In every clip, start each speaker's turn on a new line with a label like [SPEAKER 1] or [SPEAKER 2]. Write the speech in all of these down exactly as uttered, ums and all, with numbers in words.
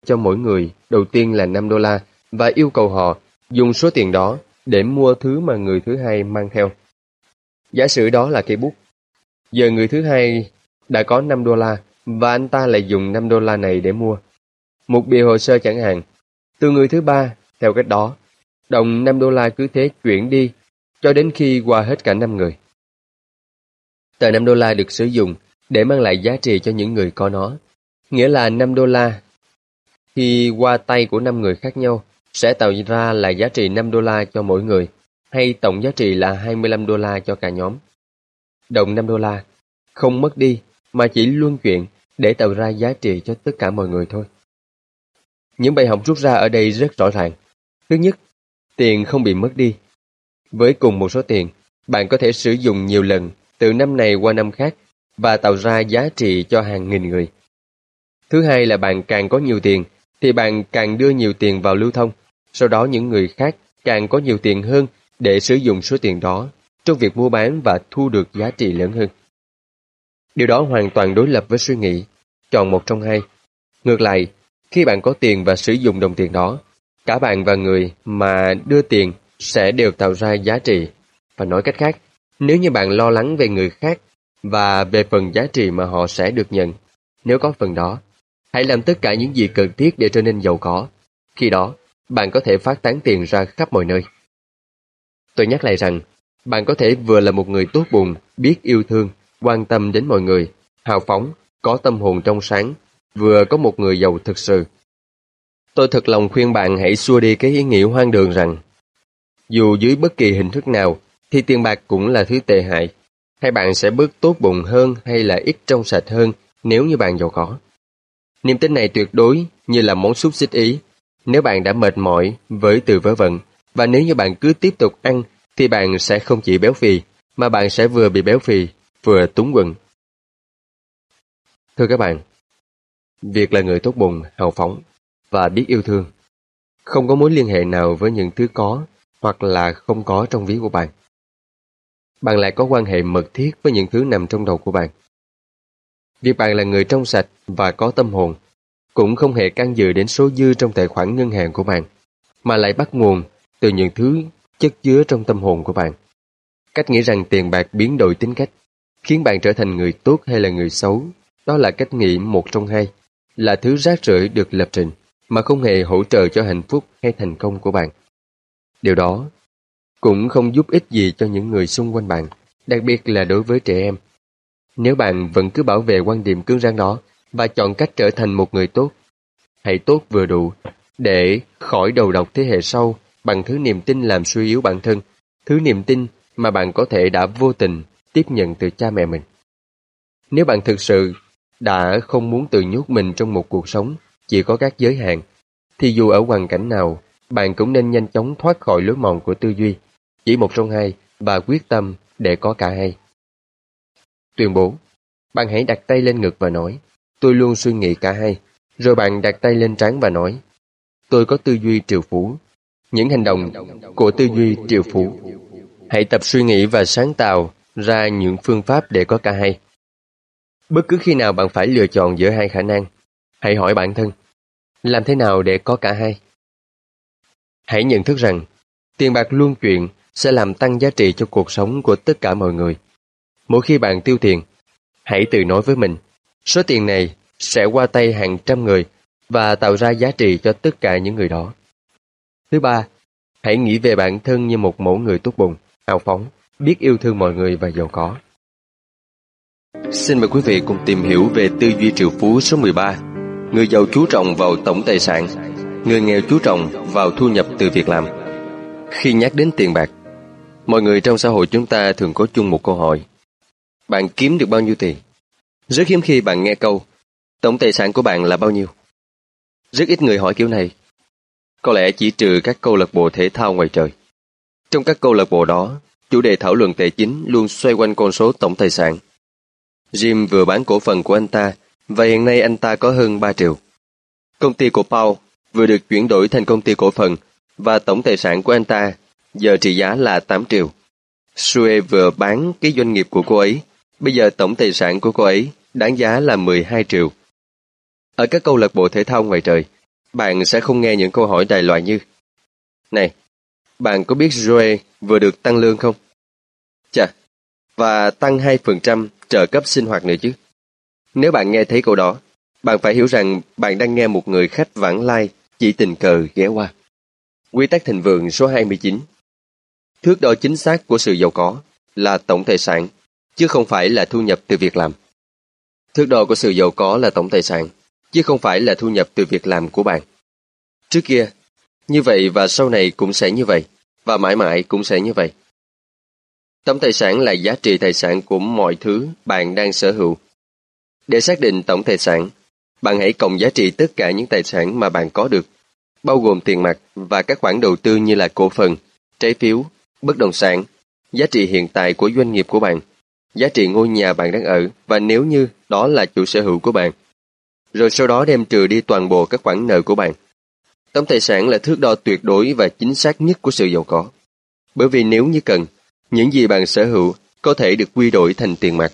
[SPEAKER 1] cho mỗi người đầu tiên là năm đô la và yêu cầu họ dùng số tiền đó để mua thứ mà người thứ hai mang theo. Giả sử đó là cây bút. Giờ người thứ hai đã có năm đô la và anh ta lại dùng năm đô la này để mua một bìa hồ sơ chẳng hạn. Từ người thứ ba, theo cách đó, đồng năm đô la cứ thế chuyển đi cho đến khi qua hết cả năm người. Tờ năm đô la được sử dụng để mang lại giá trị cho những người có nó. Nghĩa là năm đô la khi qua tay của năm người khác nhau sẽ tạo ra là giá trị năm đô la cho mỗi người, hay tổng giá trị là hai mươi lăm đô la cho cả nhóm. Đồng năm đô la không mất đi mà chỉ luân chuyển để tạo ra giá trị cho tất cả mọi người thôi. Những bài học rút ra ở đây rất rõ ràng. Thứ nhất, tiền không bị mất đi. Với cùng một số tiền, bạn có thể sử dụng nhiều lần từ năm này qua năm khác và tạo ra giá trị cho hàng nghìn người. Thứ hai là bạn càng có nhiều tiền thì bạn càng đưa nhiều tiền vào lưu thông, sau đó những người khác càng có nhiều tiền hơn để sử dụng số tiền đó trong việc mua bán và thu được giá trị lớn hơn. Điều đó hoàn toàn đối lập với suy nghĩ chọn một trong hai. Ngược lại, khi bạn có tiền và sử dụng đồng tiền đó, cả bạn và người mà đưa tiền sẽ đều tạo ra giá trị. Và nói cách khác, nếu như bạn lo lắng về người khác và về phần giá trị mà họ sẽ được nhận, nếu có phần đó, hãy làm tất cả những gì cần thiết để trở nên giàu có. Khi đó, bạn có thể phát tán tiền ra khắp mọi nơi. Tôi nhắc lại rằng, bạn có thể vừa là một người tốt bụng, biết yêu thương, quan tâm đến mọi người, hào phóng, có tâm hồn trong sáng, vừa có một người giàu thực sự. Tôi thật lòng khuyên bạn hãy xua đi cái ý nghĩ hoang đường rằng, dù dưới bất kỳ hình thức nào, thì tiền bạc cũng là thứ tệ hại. Hay bạn sẽ bớt tốt bụng hơn hay là ít trong sạch hơn nếu như bạn giàu có. Niềm tin này tuyệt đối như là món xúc xích Ý. Nếu bạn đã mệt mỏi với từ vớ vẩn, và nếu như bạn cứ tiếp tục ăn, thì bạn sẽ không chỉ béo phì, mà bạn sẽ vừa bị béo phì, vừa túng quần. Thưa các bạn, việc là người tốt bụng, hào phóng và biết yêu thương không có mối liên hệ nào với những thứ có hoặc là không có trong ví của bạn. Bạn lại có quan hệ mật thiết với những thứ nằm trong đầu của bạn. Việc bạn là người trong sạch và có tâm hồn cũng không hề can dự đến số dư trong tài khoản ngân hàng của bạn, mà lại bắt nguồn từ những thứ chất chứa trong tâm hồn của bạn. Cách nghĩ rằng tiền bạc biến đổi tính cách, khiến bạn trở thành người tốt hay là người xấu, đó là cách nghĩ một trong hai, là thứ rác rưởi được lập trình, mà không hề hỗ trợ cho hạnh phúc hay thành công của bạn. Điều đó cũng không giúp ích gì cho những người xung quanh bạn, đặc biệt là đối với trẻ em. Nếu bạn vẫn cứ bảo vệ quan điểm cứng rắn đó và chọn cách trở thành một người tốt, hãy tốt vừa đủ để khỏi đầu độc thế hệ sau bằng thứ niềm tin làm suy yếu bản thân, thứ niềm tin mà bạn có thể đã vô tình tiếp nhận từ cha mẹ mình. Nếu bạn thực sự đã không muốn tự nhốt mình trong một cuộc sống chỉ có các giới hạn, thì dù ở hoàn cảnh nào, bạn cũng nên nhanh chóng thoát khỏi lối mòn của tư duy, chỉ một trong hai, và quyết tâm để có cả hai. Tuyên bố, bạn hãy đặt tay lên ngực và nói, tôi luôn suy nghĩ cả hai. Rồi bạn đặt tay lên trán và nói, tôi có tư duy triệu phú. Những hành động của tư duy triệu phú. Hãy tập suy nghĩ và sáng tạo ra những phương pháp để có cả hai. Bất cứ khi nào bạn phải lựa chọn giữa hai khả năng, hãy hỏi bản thân, làm thế nào để có cả hai? Hãy nhận thức rằng, tiền bạc luân chuyển sẽ làm tăng giá trị cho cuộc sống của tất cả mọi người. Mỗi khi bạn tiêu tiền, hãy tự nói với mình, số tiền này sẽ qua tay hàng trăm người và tạo ra giá trị cho tất cả những người đó. Thứ ba, hãy nghĩ về bản thân như một mẫu người tốt bụng, hào phóng, biết yêu thương mọi người và giàu có. Xin mời quý vị cùng tìm hiểu về tư duy triệu phú số mười ba. Người giàu chú trọng vào tổng tài sản, người nghèo chú trọng vào thu nhập từ việc làm. Khi nhắc đến tiền bạc, mọi người trong xã hội chúng ta thường có chung một câu hỏi. Bạn kiếm được bao nhiêu tiền? Rất hiếm khi bạn nghe câu, tổng tài sản của bạn là bao nhiêu? Rất ít người hỏi kiểu này. Có lẽ chỉ trừ các câu lạc bộ thể thao ngoài trời. Trong các câu lạc bộ đó, chủ đề thảo luận tài chính luôn xoay quanh con số tổng tài sản. Jim vừa bán cổ phần của anh ta, và hiện nay anh ta có hơn ba triệu. Công ty của Paul vừa được chuyển đổi thành công ty cổ phần, và tổng tài sản của anh ta giờ trị giá là tám triệu. Sue vừa bán cái doanh nghiệp của cô ấy, bây giờ tổng tài sản của cô ấy đáng giá là mười hai triệu. Ở các câu lạc bộ thể thao ngoài trời, bạn sẽ không nghe những câu hỏi đại loại như: Này, bạn có biết Joe vừa được tăng lương không? Chà, và tăng hai phần trăm trợ cấp sinh hoạt nữa chứ. Nếu bạn nghe thấy câu đó, bạn phải hiểu rằng bạn đang nghe một người khách vãng lai chỉ tình cờ ghé qua. Quy tắc thịnh vượng số hai mươi chín. Thước đo chính xác của sự giàu có là tổng tài sản, chứ không phải là thu nhập từ việc làm. Thước đo của sự giàu có là tổng tài sản, chứ không phải là thu nhập từ việc làm của bạn. Trước kia, như vậy và sau này cũng sẽ như vậy, và mãi mãi cũng sẽ như vậy. Tổng tài sản là giá trị tài sản của mọi thứ bạn đang sở hữu. Để xác định tổng tài sản, bạn hãy cộng giá trị tất cả những tài sản mà bạn có được, bao gồm tiền mặt và các khoản đầu tư như là cổ phần, trái phiếu, bất động sản, giá trị hiện tại của doanh nghiệp của bạn, giá trị ngôi nhà bạn đang ở và nếu như đó là chủ sở hữu của bạn. Rồi sau đó đem trừ đi toàn bộ các khoản nợ của bạn. Tổng tài sản là thước đo tuyệt đối và chính xác nhất của sự giàu có. Bởi vì nếu như cần, những gì bạn sở hữu có thể được quy đổi thành tiền mặt.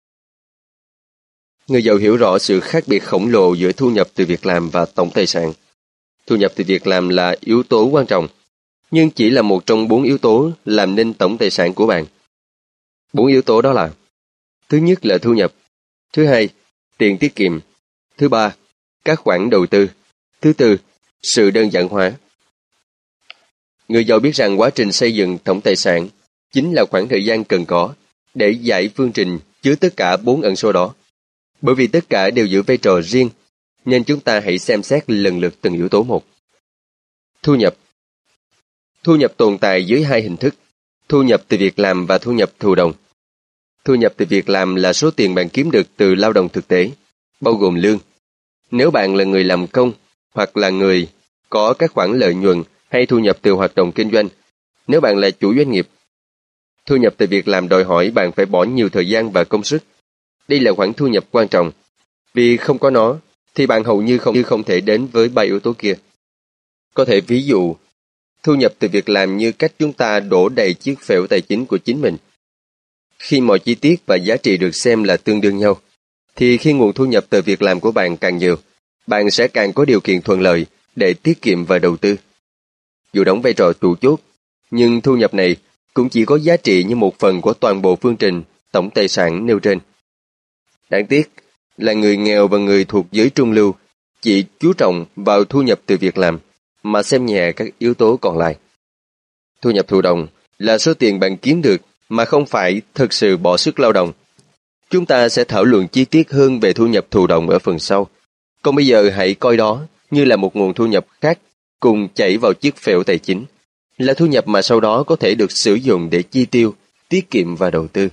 [SPEAKER 1] Người giàu hiểu rõ sự khác biệt khổng lồ giữa thu nhập từ việc làm và tổng tài sản. Thu nhập từ việc làm là yếu tố quan trọng, nhưng chỉ là một trong bốn yếu tố làm nên tổng tài sản của bạn. Bốn yếu tố đó là: thứ nhất là thu nhập, thứ hai, tiền tiết kiệm, thứ ba, các khoản đầu tư, thứ tư, sự đơn giản hóa. Người giàu biết rằng quá trình xây dựng tổng tài sản chính là khoảng thời gian cần có để giải phương trình chứa tất cả bốn ẩn số đó. Bởi vì tất cả đều giữ vai trò riêng, nên chúng ta hãy xem xét lần lượt từng yếu tố một. Thu nhập. Thu nhập tồn tại dưới hai hình thức: thu nhập từ việc làm và thu nhập thụ động. Thu nhập từ việc làm là số tiền bạn kiếm được từ lao động thực tế, bao gồm lương. Nếu bạn là người làm công hoặc là người có các khoản lợi nhuận hay thu nhập từ hoạt động kinh doanh, nếu bạn là chủ doanh nghiệp. Thu nhập từ việc làm đòi hỏi bạn phải bỏ nhiều thời gian và công sức. Đây là khoản thu nhập quan trọng, vì không có nó thì bạn hầu như không như không thể đến với ba yếu tố kia. Có thể ví dụ, thu nhập từ việc làm như cách chúng ta đổ đầy chiếc phễu tài chính của chính mình. Khi mọi chi tiết và giá trị được xem là tương đương nhau, thì khi nguồn thu nhập từ việc làm của bạn càng nhiều, bạn sẽ càng có điều kiện thuận lợi để tiết kiệm và đầu tư. Dù đóng vai trò chủ chốt, nhưng thu nhập này cũng chỉ có giá trị như một phần của toàn bộ phương trình tổng tài sản nêu trên. Đáng tiếc là người nghèo và người thuộc giới trung lưu chỉ chú trọng vào thu nhập từ việc làm mà xem nhẹ các yếu tố còn lại. Thu nhập thụ động là số tiền bạn kiếm được mà không phải thực sự bỏ sức lao động. Chúng ta sẽ thảo luận chi tiết hơn về thu nhập thụ động ở phần sau. Còn bây giờ hãy coi đó như là một nguồn thu nhập khác cùng chảy vào chiếc phễu tài chính, là thu nhập mà sau đó có thể được sử dụng để chi tiêu, tiết kiệm và đầu tư.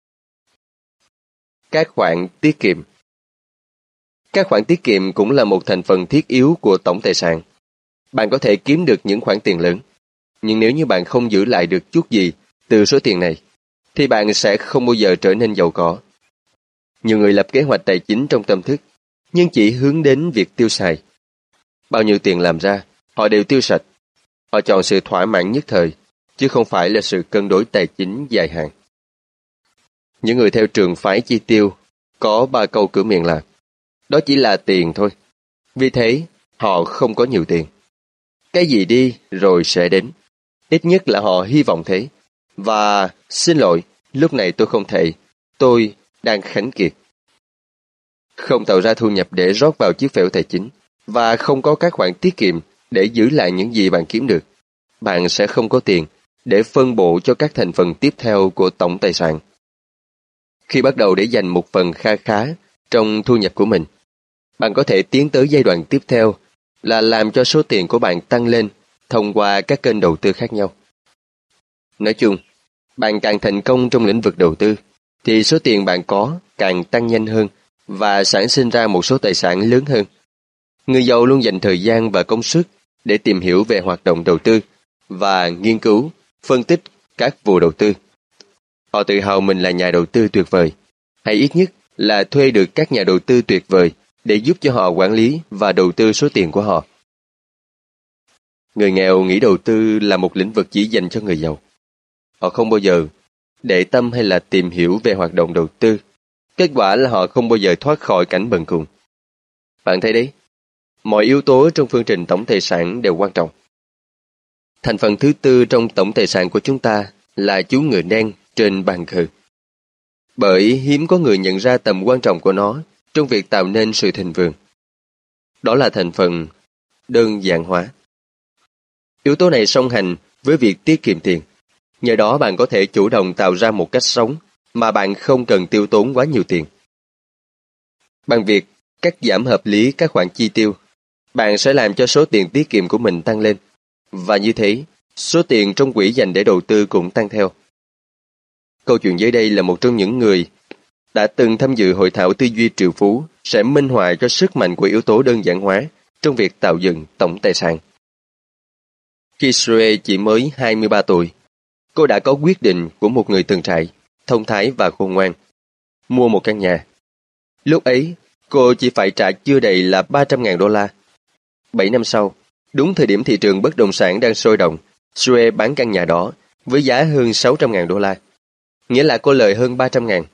[SPEAKER 1] Các khoản tiết kiệm. Các khoản tiết kiệm cũng là một thành phần thiết yếu của tổng tài sản. Bạn có thể kiếm được những khoản tiền lớn, nhưng nếu như bạn không giữ lại được chút gì từ số tiền này, thì bạn sẽ không bao giờ trở nên giàu có. Nhiều người lập kế hoạch tài chính trong tâm thức, nhưng chỉ hướng đến việc tiêu xài. Bao nhiêu tiền làm ra, họ đều tiêu sạch. Họ chọn sự thỏa mãn nhất thời, chứ không phải là sự cân đối tài chính dài hạn. Những người theo trường phái chi tiêu có ba câu cửa miệng là: đó chỉ là tiền thôi. Vì thế, họ không có nhiều tiền. Cái gì đi rồi sẽ đến. Ít nhất là họ hy vọng thế. Và xin lỗi, lúc này tôi không thể. Tôi đang khánh kiệt. Không tạo ra thu nhập để rót vào chiếc phễu tài chính và không có các khoản tiết kiệm để giữ lại những gì bạn kiếm được, bạn sẽ không có tiền để phân bổ cho các thành phần tiếp theo của tổng tài sản. Khi bắt đầu để dành một phần kha khá trong thu nhập của mình, bạn có thể tiến tới giai đoạn tiếp theo là làm cho số tiền của bạn tăng lên thông qua các kênh đầu tư khác nhau. Nói chung, bạn càng thành công trong lĩnh vực đầu tư, thì số tiền bạn có càng tăng nhanh hơn và sản sinh ra một số tài sản lớn hơn. Người giàu luôn dành thời gian và công sức để tìm hiểu về hoạt động đầu tư và nghiên cứu, phân tích các vụ đầu tư. Họ tự hào mình là nhà đầu tư tuyệt vời, hay ít nhất là thuê được các nhà đầu tư tuyệt vời để giúp cho họ quản lý và đầu tư số tiền của họ. Người nghèo nghĩ đầu tư là một lĩnh vực chỉ dành cho người giàu. Họ không bao giờ để tâm hay là tìm hiểu về hoạt động đầu tư. Kết quả là họ không bao giờ thoát khỏi cảnh bần cùng. Bạn thấy đấy, Mọi yếu tố trong phương trình tổng tài sản đều quan trọng. Thành phần thứ tư trong tổng tài sản của chúng ta là chú ngựa đen trên bàn cờ. Bởi hiếm có người nhận ra tầm quan trọng của nó trong việc tạo nên sự thịnh vượng. Đó là thành phần đơn giản hóa. Yếu tố này song hành với việc tiết kiệm tiền. Nhờ đó bạn có thể chủ động tạo ra một cách sống mà bạn không cần tiêu tốn quá nhiều tiền. Bằng việc cắt giảm hợp lý các khoản chi tiêu, bạn sẽ làm cho số tiền tiết kiệm của mình tăng lên. Và như thế, số tiền trong quỹ dành để đầu tư cũng tăng theo. Câu chuyện dưới đây là một trong những người đã từng tham dự hội thảo tư duy triệu phú sẽ minh họa cho sức mạnh của yếu tố đơn giản hóa trong việc tạo dựng tổng tài sản. Khi Sue chỉ mới hai mươi ba tuổi, cô đã có quyết định của một người từng trải, thông thái và khôn ngoan, mua một căn nhà. Lúc ấy, cô chỉ phải trả chưa đầy là ba trăm ngàn đô la. Bảy năm sau, đúng thời điểm thị trường bất động sản đang sôi động, Sue bán căn nhà đó với giá hơn sáu trăm ngàn đô la, nghĩa là cô lời hơn ba trăm ngàn.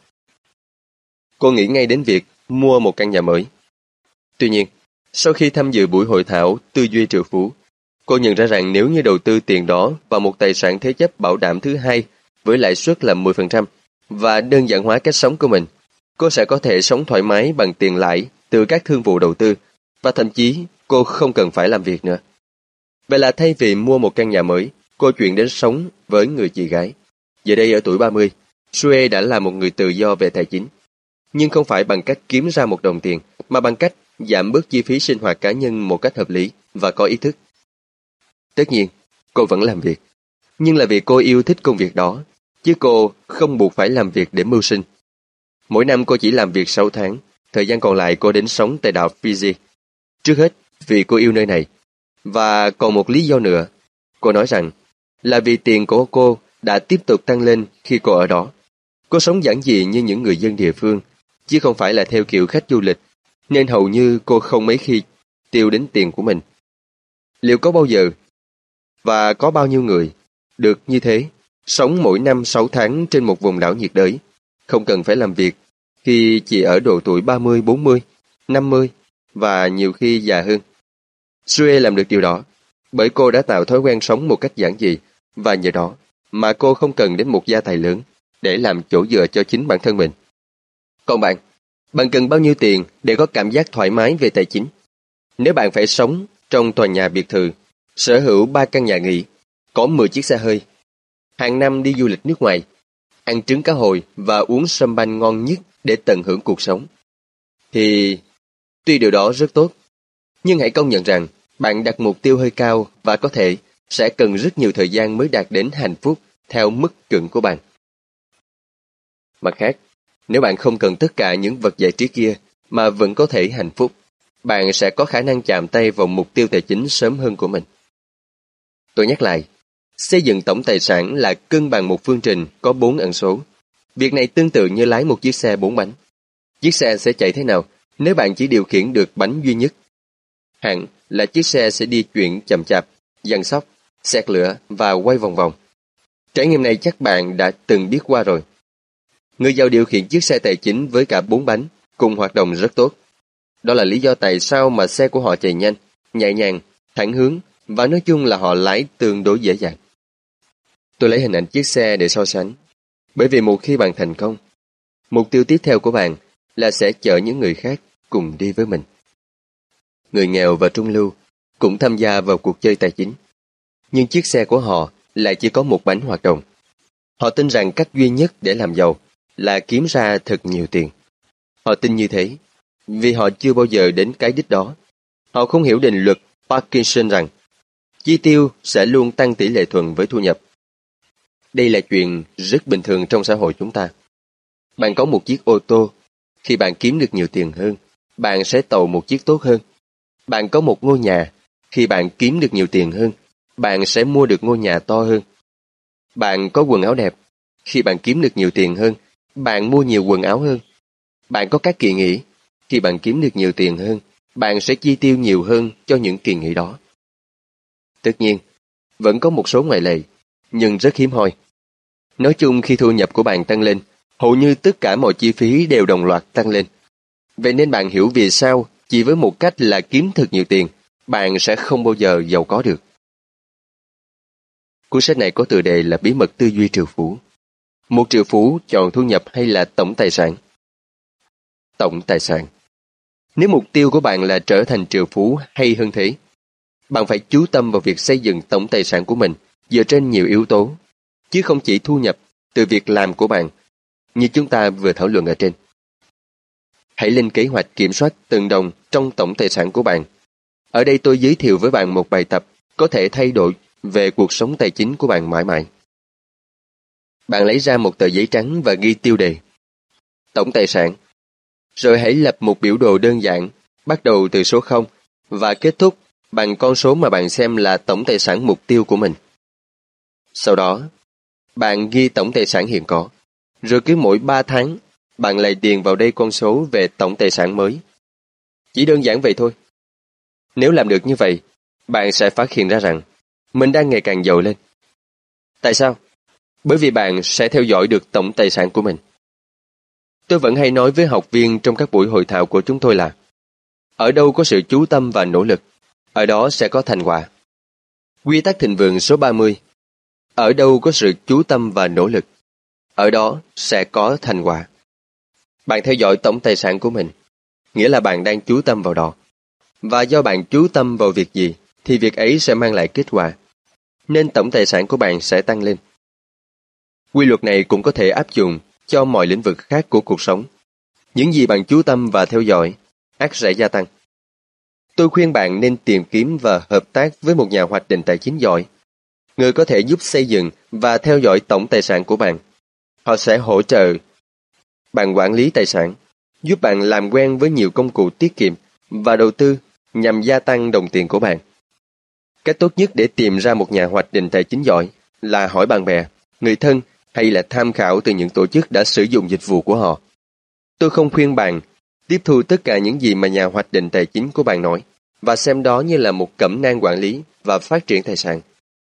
[SPEAKER 1] Cô nghĩ ngay đến việc mua một căn nhà mới. Tuy nhiên, sau khi tham dự buổi hội thảo tư duy triệu phú, cô nhận ra rằng nếu như đầu tư tiền đó vào một tài sản thế chấp bảo đảm thứ hai với lãi suất là mười phần trăm và đơn giản hóa cách sống của mình, cô sẽ có thể sống thoải mái bằng tiền lãi từ các thương vụ đầu tư và thậm chí cô không cần phải làm việc nữa. Vậy là thay vì mua một căn nhà mới, cô chuyển đến sống với người chị gái. Giờ đây ở tuổi ba mươi, Sue đã là một người tự do về tài chính. Nhưng không phải bằng cách kiếm ra một đồng tiền, mà bằng cách giảm bớt chi phí sinh hoạt cá nhân một cách hợp lý và có ý thức. Tất nhiên, cô vẫn làm việc, nhưng là vì cô yêu thích công việc đó, chứ cô không buộc phải làm việc để mưu sinh. Mỗi năm cô chỉ làm việc sáu tháng, thời gian còn lại cô đến sống tại đảo Fiji. Trước hết, vì cô yêu nơi này. Và còn một lý do nữa, cô nói rằng là vì tiền của cô đã tiếp tục tăng lên khi cô ở đó. Cô sống giản dị như những người dân địa phương, chứ không phải là theo kiểu khách du lịch, nên hầu như cô không mấy khi tiêu đến tiền của mình. Liệu có bao giờ và có bao nhiêu người được như thế, sống mỗi năm sáu tháng trên một vùng đảo nhiệt đới, không cần phải làm việc khi chỉ ở độ tuổi ba mươi, bốn mươi, năm mươi và nhiều khi già hơn? Sue làm được điều đó, bởi cô đã tạo thói quen sống một cách giản dị, và nhờ đó mà cô không cần đến một gia tài lớn để làm chỗ dựa cho chính bản thân mình. Còn bạn, bạn cần bao nhiêu tiền để có cảm giác thoải mái về tài chính? Nếu bạn phải sống trong tòa nhà biệt thự, sở hữu ba căn nhà nghỉ, có mười chiếc xe hơi, hàng năm đi du lịch nước ngoài, ăn trứng cá hồi và uống sâm banh ngon nhất để tận hưởng cuộc sống, thì tuy điều đó rất tốt, nhưng hãy công nhận rằng bạn đặt mục tiêu hơi cao và có thể sẽ cần rất nhiều thời gian mới đạt đến hạnh phúc theo mức chuẩn của bạn. Mặt khác, nếu bạn không cần tất cả những vật giải trí kia mà vẫn có thể hạnh phúc, bạn sẽ có khả năng chạm tay vào mục tiêu tài chính sớm hơn của mình. Tôi nhắc lại, xây dựng tổng tài sản là cân bằng một phương trình có bốn ẩn số. Việc này tương tự như lái một chiếc xe bốn bánh. Chiếc xe sẽ chạy thế nào nếu bạn chỉ điều khiển được bánh duy nhất? Hẳn là chiếc xe sẽ đi chuyển chậm chạp, giăng xóc, xẹt lửa và quay vòng vòng. Trải nghiệm này chắc bạn đã từng biết qua rồi. Người giàu điều khiển chiếc xe tài chính với cả bốn bánh cùng hoạt động rất tốt. Đó là lý do tại sao mà xe của họ chạy nhanh, nhẹ nhàng, thẳng hướng và nói chung là họ lái tương đối dễ dàng. Tôi lấy hình ảnh chiếc xe để so sánh. Bởi vì một khi bạn thành công, mục tiêu tiếp theo của bạn là sẽ chở những người khác cùng đi với mình. Người nghèo và trung lưu cũng tham gia vào cuộc chơi tài chính. Nhưng chiếc xe của họ lại chỉ có một bánh hoạt động. Họ tin rằng cách duy nhất để làm giàu là kiếm ra thật nhiều tiền. Họ tin như thế vì họ chưa bao giờ đến cái đích đó. Họ không hiểu định luật Parkinson rằng chi tiêu sẽ luôn tăng tỷ lệ thuận với thu nhập. Đây là chuyện rất bình thường trong xã hội chúng ta. Bạn có một chiếc ô tô, khi bạn kiếm được nhiều tiền hơn, bạn sẽ tậu một chiếc tốt hơn. Bạn có một ngôi nhà, khi bạn kiếm được nhiều tiền hơn, bạn sẽ mua được ngôi nhà to hơn. Bạn có quần áo đẹp, khi bạn kiếm được nhiều tiền hơn, bạn mua nhiều quần áo hơn. Bạn có các kỳ nghỉ, khi bạn kiếm được nhiều tiền hơn, bạn sẽ chi tiêu nhiều hơn cho những kỳ nghỉ đó. Tất nhiên, vẫn có một số ngoại lệ, nhưng rất hiếm hoi. Nói chung khi thu nhập của bạn tăng lên, hầu như tất cả mọi chi phí đều đồng loạt tăng lên. Vậy nên bạn hiểu vì sao chỉ với một cách là kiếm thật nhiều tiền, bạn sẽ không bao giờ giàu có được. Cuốn sách này có tựa đề là Bí mật tư duy triệu phú. Một triệu phú chọn thu nhập hay là tổng tài sản? Tổng tài sản. Nếu mục tiêu của bạn là trở thành triệu phú hay hơn thế, bạn phải chú tâm vào việc xây dựng tổng tài sản của mình dựa trên nhiều yếu tố, chứ không chỉ thu nhập từ việc làm của bạn, như chúng ta vừa thảo luận ở trên. Hãy lên kế hoạch kiểm soát từng đồng trong tổng tài sản của bạn. Ở đây tôi giới thiệu với bạn một bài tập có thể thay đổi về cuộc sống tài chính của bạn mãi mãi. Bạn lấy ra một tờ giấy trắng và ghi tiêu đề tổng tài sản. Rồi hãy lập một biểu đồ đơn giản, bắt đầu từ số không và kết thúc bằng con số mà bạn xem là tổng tài sản mục tiêu của mình. Sau đó, bạn ghi tổng tài sản hiện có, rồi cứ mỗi ba tháng, bạn lại điền vào đây con số về tổng tài sản mới. Chỉ đơn giản vậy thôi. Nếu làm được như vậy, bạn sẽ phát hiện ra rằng mình đang ngày càng giàu lên. Tại sao? Bởi vì bạn sẽ theo dõi được tổng tài sản của mình. Tôi vẫn hay nói với học viên trong các buổi hội thảo của chúng tôi là ở đâu có sự chú tâm và nỗ lực, ở đó sẽ có thành quả. Quy tắc thịnh vượng số ba mươi. Ở đâu có sự chú tâm và nỗ lực, ở đó sẽ có thành quả. Bạn theo dõi tổng tài sản của mình, nghĩa là bạn đang chú tâm vào đó. Và do bạn chú tâm vào việc gì, thì việc ấy sẽ mang lại kết quả. Nên tổng tài sản của bạn sẽ tăng lên. Quy luật này cũng có thể áp dụng cho mọi lĩnh vực khác của cuộc sống. Những gì bạn chú tâm và theo dõi, ắt sẽ gia tăng. Tôi khuyên bạn nên tìm kiếm và hợp tác với một nhà hoạch định tài chính giỏi, người có thể giúp xây dựng và theo dõi tổng tài sản của bạn. Họ sẽ hỗ trợ bạn quản lý tài sản, giúp bạn làm quen với nhiều công cụ tiết kiệm và đầu tư nhằm gia tăng đồng tiền của bạn. Cách tốt nhất để tìm ra một nhà hoạch định tài chính giỏi là hỏi bạn bè, người thân hay là tham khảo từ những tổ chức đã sử dụng dịch vụ của họ. Tôi không khuyên bạn tiếp thu tất cả những gì mà nhà hoạch định tài chính của bạn nói và xem đó như là một cẩm nang quản lý và phát triển tài sản.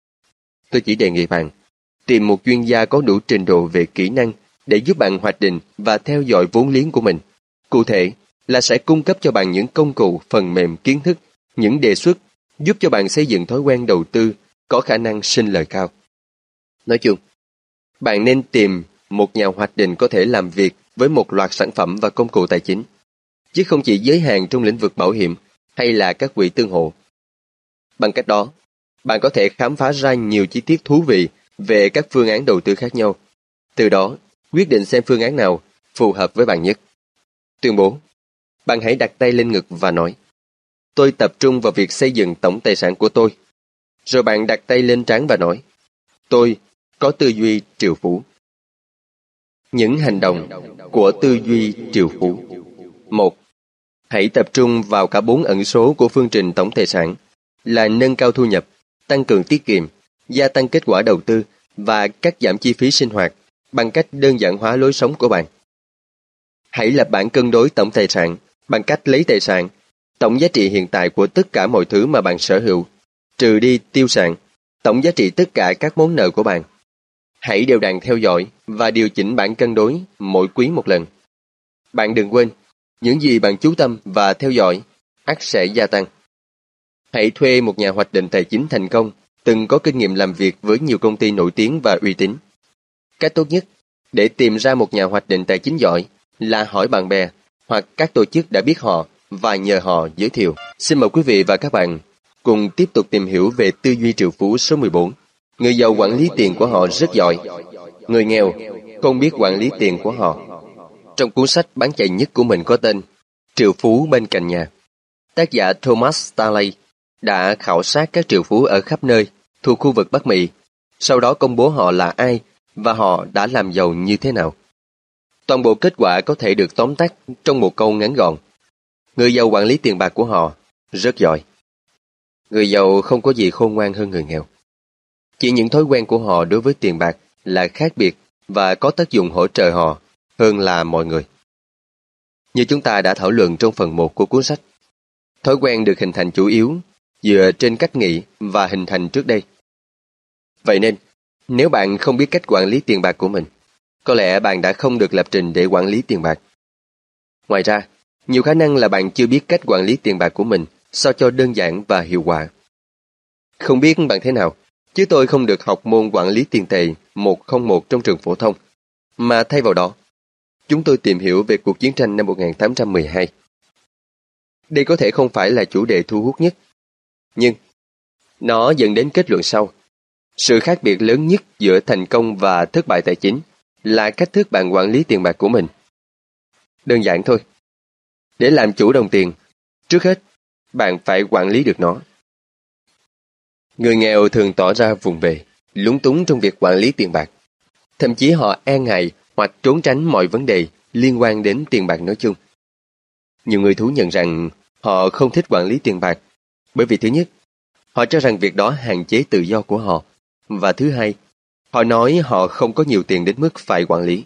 [SPEAKER 1] Tôi chỉ đề nghị bạn tìm một chuyên gia có đủ trình độ về kỹ năng để giúp bạn hoạch định và theo dõi vốn liếng của mình. Cụ thể là sẽ cung cấp cho bạn những công cụ, phần mềm, kiến thức, những đề xuất giúp cho bạn xây dựng thói quen đầu tư có khả năng sinh lời cao. Nói chung, bạn nên tìm một nhà hoạch định có thể làm việc với một loạt sản phẩm và công cụ tài chính, chứ không chỉ giới hạn trong lĩnh vực bảo hiểm hay là các quỹ tương hộ. Bằng cách đó, bạn có thể khám phá ra nhiều chi tiết thú vị về các phương án đầu tư khác nhau. Từ đó, quyết định xem phương án nào phù hợp với bạn nhất. Tuyên bố, bạn hãy đặt tay lên ngực và nói, tôi tập trung vào việc xây dựng tổng tài sản của tôi. Rồi bạn đặt tay lên trán và nói, tôi có tư duy triệu phú. Những hành động của tư duy triệu phú. Một. Hãy tập trung vào cả bốn ẩn số của phương trình tổng tài sản là nâng cao thu nhập, tăng cường tiết kiệm, gia tăng kết quả đầu tư và cắt giảm chi phí sinh hoạt bằng cách đơn giản hóa lối sống của bạn. Hãy lập bảng cân đối tổng tài sản bằng cách lấy tài sản, tổng giá trị hiện tại của tất cả mọi thứ mà bạn sở hữu, trừ đi tiêu sản, tổng giá trị tất cả các món nợ của bạn. Hãy đều đặn theo dõi và điều chỉnh bảng cân đối mỗi quý một lần. Bạn đừng quên, những gì bạn chú tâm và theo dõi, ắt sẽ gia tăng. Hãy thuê một nhà hoạch định tài chính thành công, từng có kinh nghiệm làm việc với nhiều công ty nổi tiếng và uy tín. Cách tốt nhất để tìm ra một nhà hoạch định tài chính giỏi là hỏi bạn bè hoặc các tổ chức đã biết họ và nhờ họ giới thiệu. Xin mời quý vị và các bạn cùng tiếp tục tìm hiểu về tư duy triệu phú số mười bốn. Người giàu quản lý tiền của họ rất giỏi. Người nghèo không biết quản lý tiền của họ. Trong cuốn sách bán chạy nhất của mình có tên Triệu phú bên cạnh nhà, tác giả Thomas Stanley đã khảo sát các triệu phú ở khắp nơi thuộc khu vực Bắc Mỹ, sau đó công bố họ là ai và họ đã làm giàu như thế nào. Toàn bộ kết quả có thể được tóm tắt trong một câu ngắn gọn. Người giàu quản lý tiền bạc của họ rất giỏi. Người giàu không có gì khôn ngoan hơn người nghèo. Chỉ những thói quen của họ đối với tiền bạc là khác biệt và có tác dụng hỗ trợ họ hơn là mọi người. Như chúng ta đã thảo luận trong phần một của cuốn sách, thói quen được hình thành chủ yếu dựa trên cách nghĩ và hình thành trước đây. Vậy nên, nếu bạn không biết cách quản lý tiền bạc của mình, có lẽ bạn đã không được lập trình để quản lý tiền bạc. Ngoài ra, Nhiều khả năng là bạn chưa biết cách quản lý tiền bạc của mình sao cho đơn giản và hiệu quả. Không biết bạn thế nào, chứ tôi không được học môn quản lý tiền tệ một không một trong trường phổ thông, mà thay vào đó, chúng tôi tìm hiểu về cuộc chiến tranh năm một nghìn tám trăm mười hai. Đây có thể không phải là chủ đề thu hút nhất, nhưng nó dẫn đến kết luận sau. Sự khác biệt lớn nhất giữa thành công và thất bại tài chính là cách thức bạn quản lý tiền bạc của mình. Đơn giản thôi. Để làm chủ đồng tiền, trước hết, bạn phải quản lý được nó. Người nghèo thường tỏ ra vùng về, lúng túng trong việc quản lý tiền bạc. Thậm chí họ e ngại hoặc trốn tránh mọi vấn đề liên quan đến tiền bạc nói chung. Nhiều người thú nhận rằng họ không thích quản lý tiền bạc, bởi vì thứ nhất, họ cho rằng việc đó hạn chế tự do của họ, và thứ hai, họ nói họ không có nhiều tiền đến mức phải quản lý.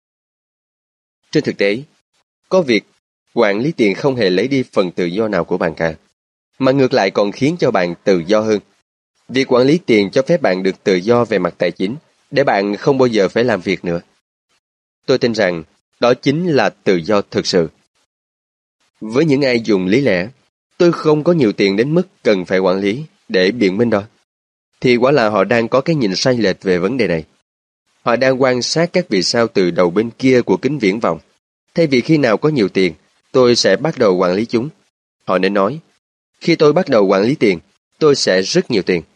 [SPEAKER 1] Trên thực tế, có việc quản lý tiền không hề lấy đi phần tự do nào của bạn cả, mà ngược lại còn khiến cho bạn tự do hơn. Việc quản lý tiền cho phép bạn được tự do về mặt tài chính, để bạn không bao giờ phải làm việc nữa. Tôi tin rằng đó chính là tự do thực sự. Với những ai dùng lý lẽ, tôi không có nhiều tiền đến mức cần phải quản lý để biện minh đó, thì quả là họ đang có cái nhìn sai lệch về vấn đề này. Họ đang quan sát các vì sao từ đầu bên kia của kính viễn vọng. Thay vì khi nào có nhiều tiền, tôi sẽ bắt đầu quản lý chúng. Họ nên nói, khi tôi bắt đầu quản lý tiền, tôi sẽ rất nhiều tiền.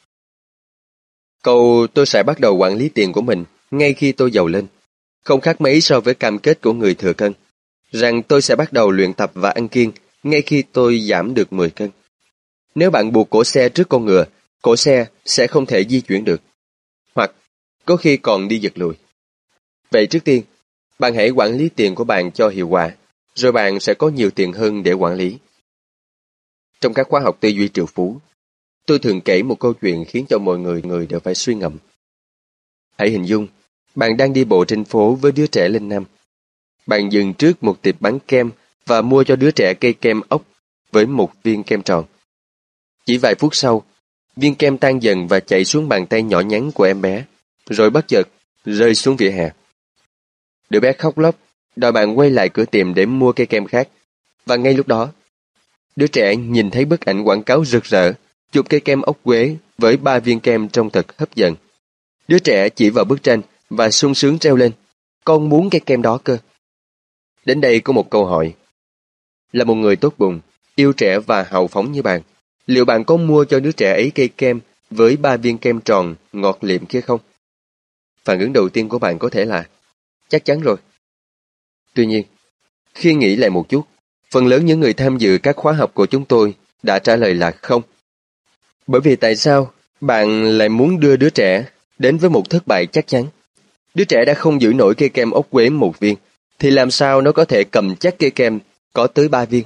[SPEAKER 1] Câu tôi sẽ bắt đầu quản lý tiền của mình ngay khi tôi giàu lên, không khác mấy so với cam kết của người thừa cân, rằng tôi sẽ bắt đầu luyện tập và ăn kiêng ngay khi tôi giảm được mười cân. Nếu bạn buộc cổ xe trước con ngựa, cổ xe sẽ không thể di chuyển được, hoặc có khi còn đi giật lùi. Vậy trước tiên, bạn hãy quản lý tiền của bạn cho hiệu quả, rồi bạn sẽ có nhiều tiền hơn để quản lý. Trong các khóa học tư duy triệu phú, tôi thường kể một câu chuyện khiến cho mọi người người đều phải suy ngẫm. Hãy hình dung, bạn đang đi bộ trên phố với đứa trẻ lên năm. Bạn dừng trước một tiệm bán kem và mua cho đứa trẻ cây kem ốc với một viên kem tròn. Chỉ vài phút sau, viên kem tan dần và chạy xuống bàn tay nhỏ nhắn của em bé, rồi bất chợt rơi xuống vỉa hè. Đứa bé khóc lóc, đòi bạn quay lại cửa tiệm để mua cây kem khác. Và ngay lúc đó, đứa trẻ nhìn thấy bức ảnh quảng cáo rực rỡ, chụp cây kem ốc quế với ba viên kem trông thật hấp dẫn. Đứa trẻ chỉ vào bức tranh và sung sướng treo lên, con muốn cây kem đó cơ. Đến đây có một câu hỏi. Là một người tốt bụng, yêu trẻ và hào phóng như bạn, liệu bạn có mua cho đứa trẻ ấy cây kem với ba viên kem tròn ngọt liệm kia không? Phản ứng đầu tiên của bạn có thể là chắc chắn rồi. Tuy nhiên, khi nghĩ lại một chút, phần lớn những người tham dự các khóa học của chúng tôi đã trả lời là không. Bởi vì tại sao bạn lại muốn đưa đứa trẻ đến với một thất bại chắc chắn? Đứa trẻ đã không giữ nổi cây kem ốc quế một viên, thì làm sao nó có thể cầm chắc cây kem có tới ba viên?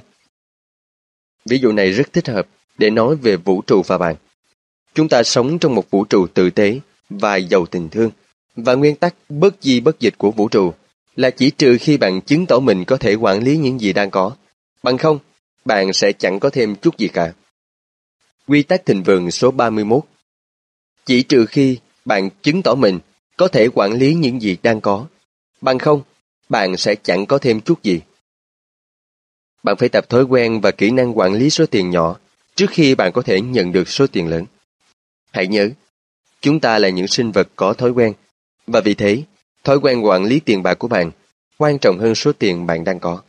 [SPEAKER 1] Ví dụ này rất thích hợp để nói về vũ trụ và bạn. Chúng ta sống trong một vũ trụ tử tế và giàu tình thương, và nguyên tắc bất di bất dịch của vũ trụ là chỉ trừ khi bạn chứng tỏ mình có thể quản lý những gì đang có, bằng không, bạn sẽ chẳng có thêm chút gì cả. Quy tắc thịnh vượng số ba mươi mốt. Chỉ trừ khi bạn chứng tỏ mình có thể quản lý những gì đang có, bằng không, bạn sẽ chẳng có thêm chút gì. Bạn phải tập thói quen và kỹ năng quản lý số tiền nhỏ trước khi bạn có thể nhận được số tiền lớn. Hãy nhớ, chúng ta là những sinh vật có thói quen, và vì thế, thói quen quản lý tiền bạc của bạn quan trọng hơn số tiền bạn đang có.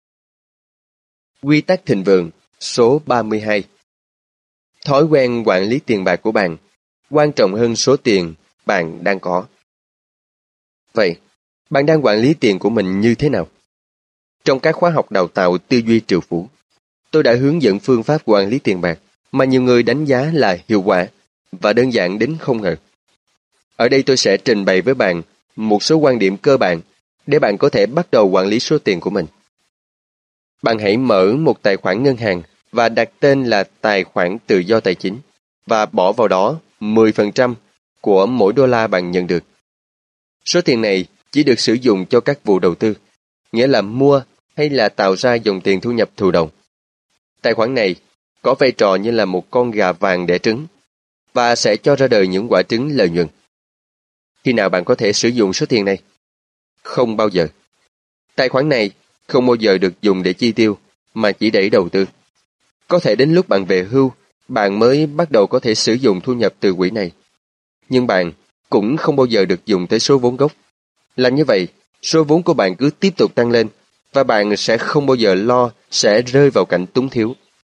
[SPEAKER 1] Quy tắc thịnh vượng số ba mươi hai. Thói quen quản lý tiền bạc của bạn quan trọng hơn số tiền bạn đang có. Vậy, bạn đang quản lý tiền của mình như thế nào? Trong các khóa học đào tạo tư duy triệu phú, tôi đã hướng dẫn phương pháp quản lý tiền bạc mà nhiều người đánh giá là hiệu quả và đơn giản đến không ngờ. Ở đây tôi sẽ trình bày với bạn một số quan điểm cơ bản để bạn có thể bắt đầu quản lý số tiền của mình. Bạn hãy mở một tài khoản ngân hàng và đặt tên là tài khoản tự do tài chính và bỏ vào đó mười phần trăm của mỗi đô la bạn nhận được. Số tiền này chỉ được sử dụng cho các vụ đầu tư, nghĩa là mua hay là tạo ra dòng tiền thu nhập thụ động. Tài khoản này có vai trò như là một con gà vàng đẻ trứng và sẽ cho ra đời những quả trứng lợi nhuận. Khi nào bạn có thể sử dụng số tiền này? Không bao giờ. Tài khoản này không bao giờ được dùng để chi tiêu, mà chỉ để đầu tư. Có thể đến lúc bạn về hưu, bạn mới bắt đầu có thể sử dụng thu nhập từ quỹ này. Nhưng bạn cũng không bao giờ được dùng tới số vốn gốc. Làm như vậy, số vốn của bạn cứ tiếp tục tăng lên và bạn sẽ không bao giờ lo sẽ rơi vào cảnh túng thiếu.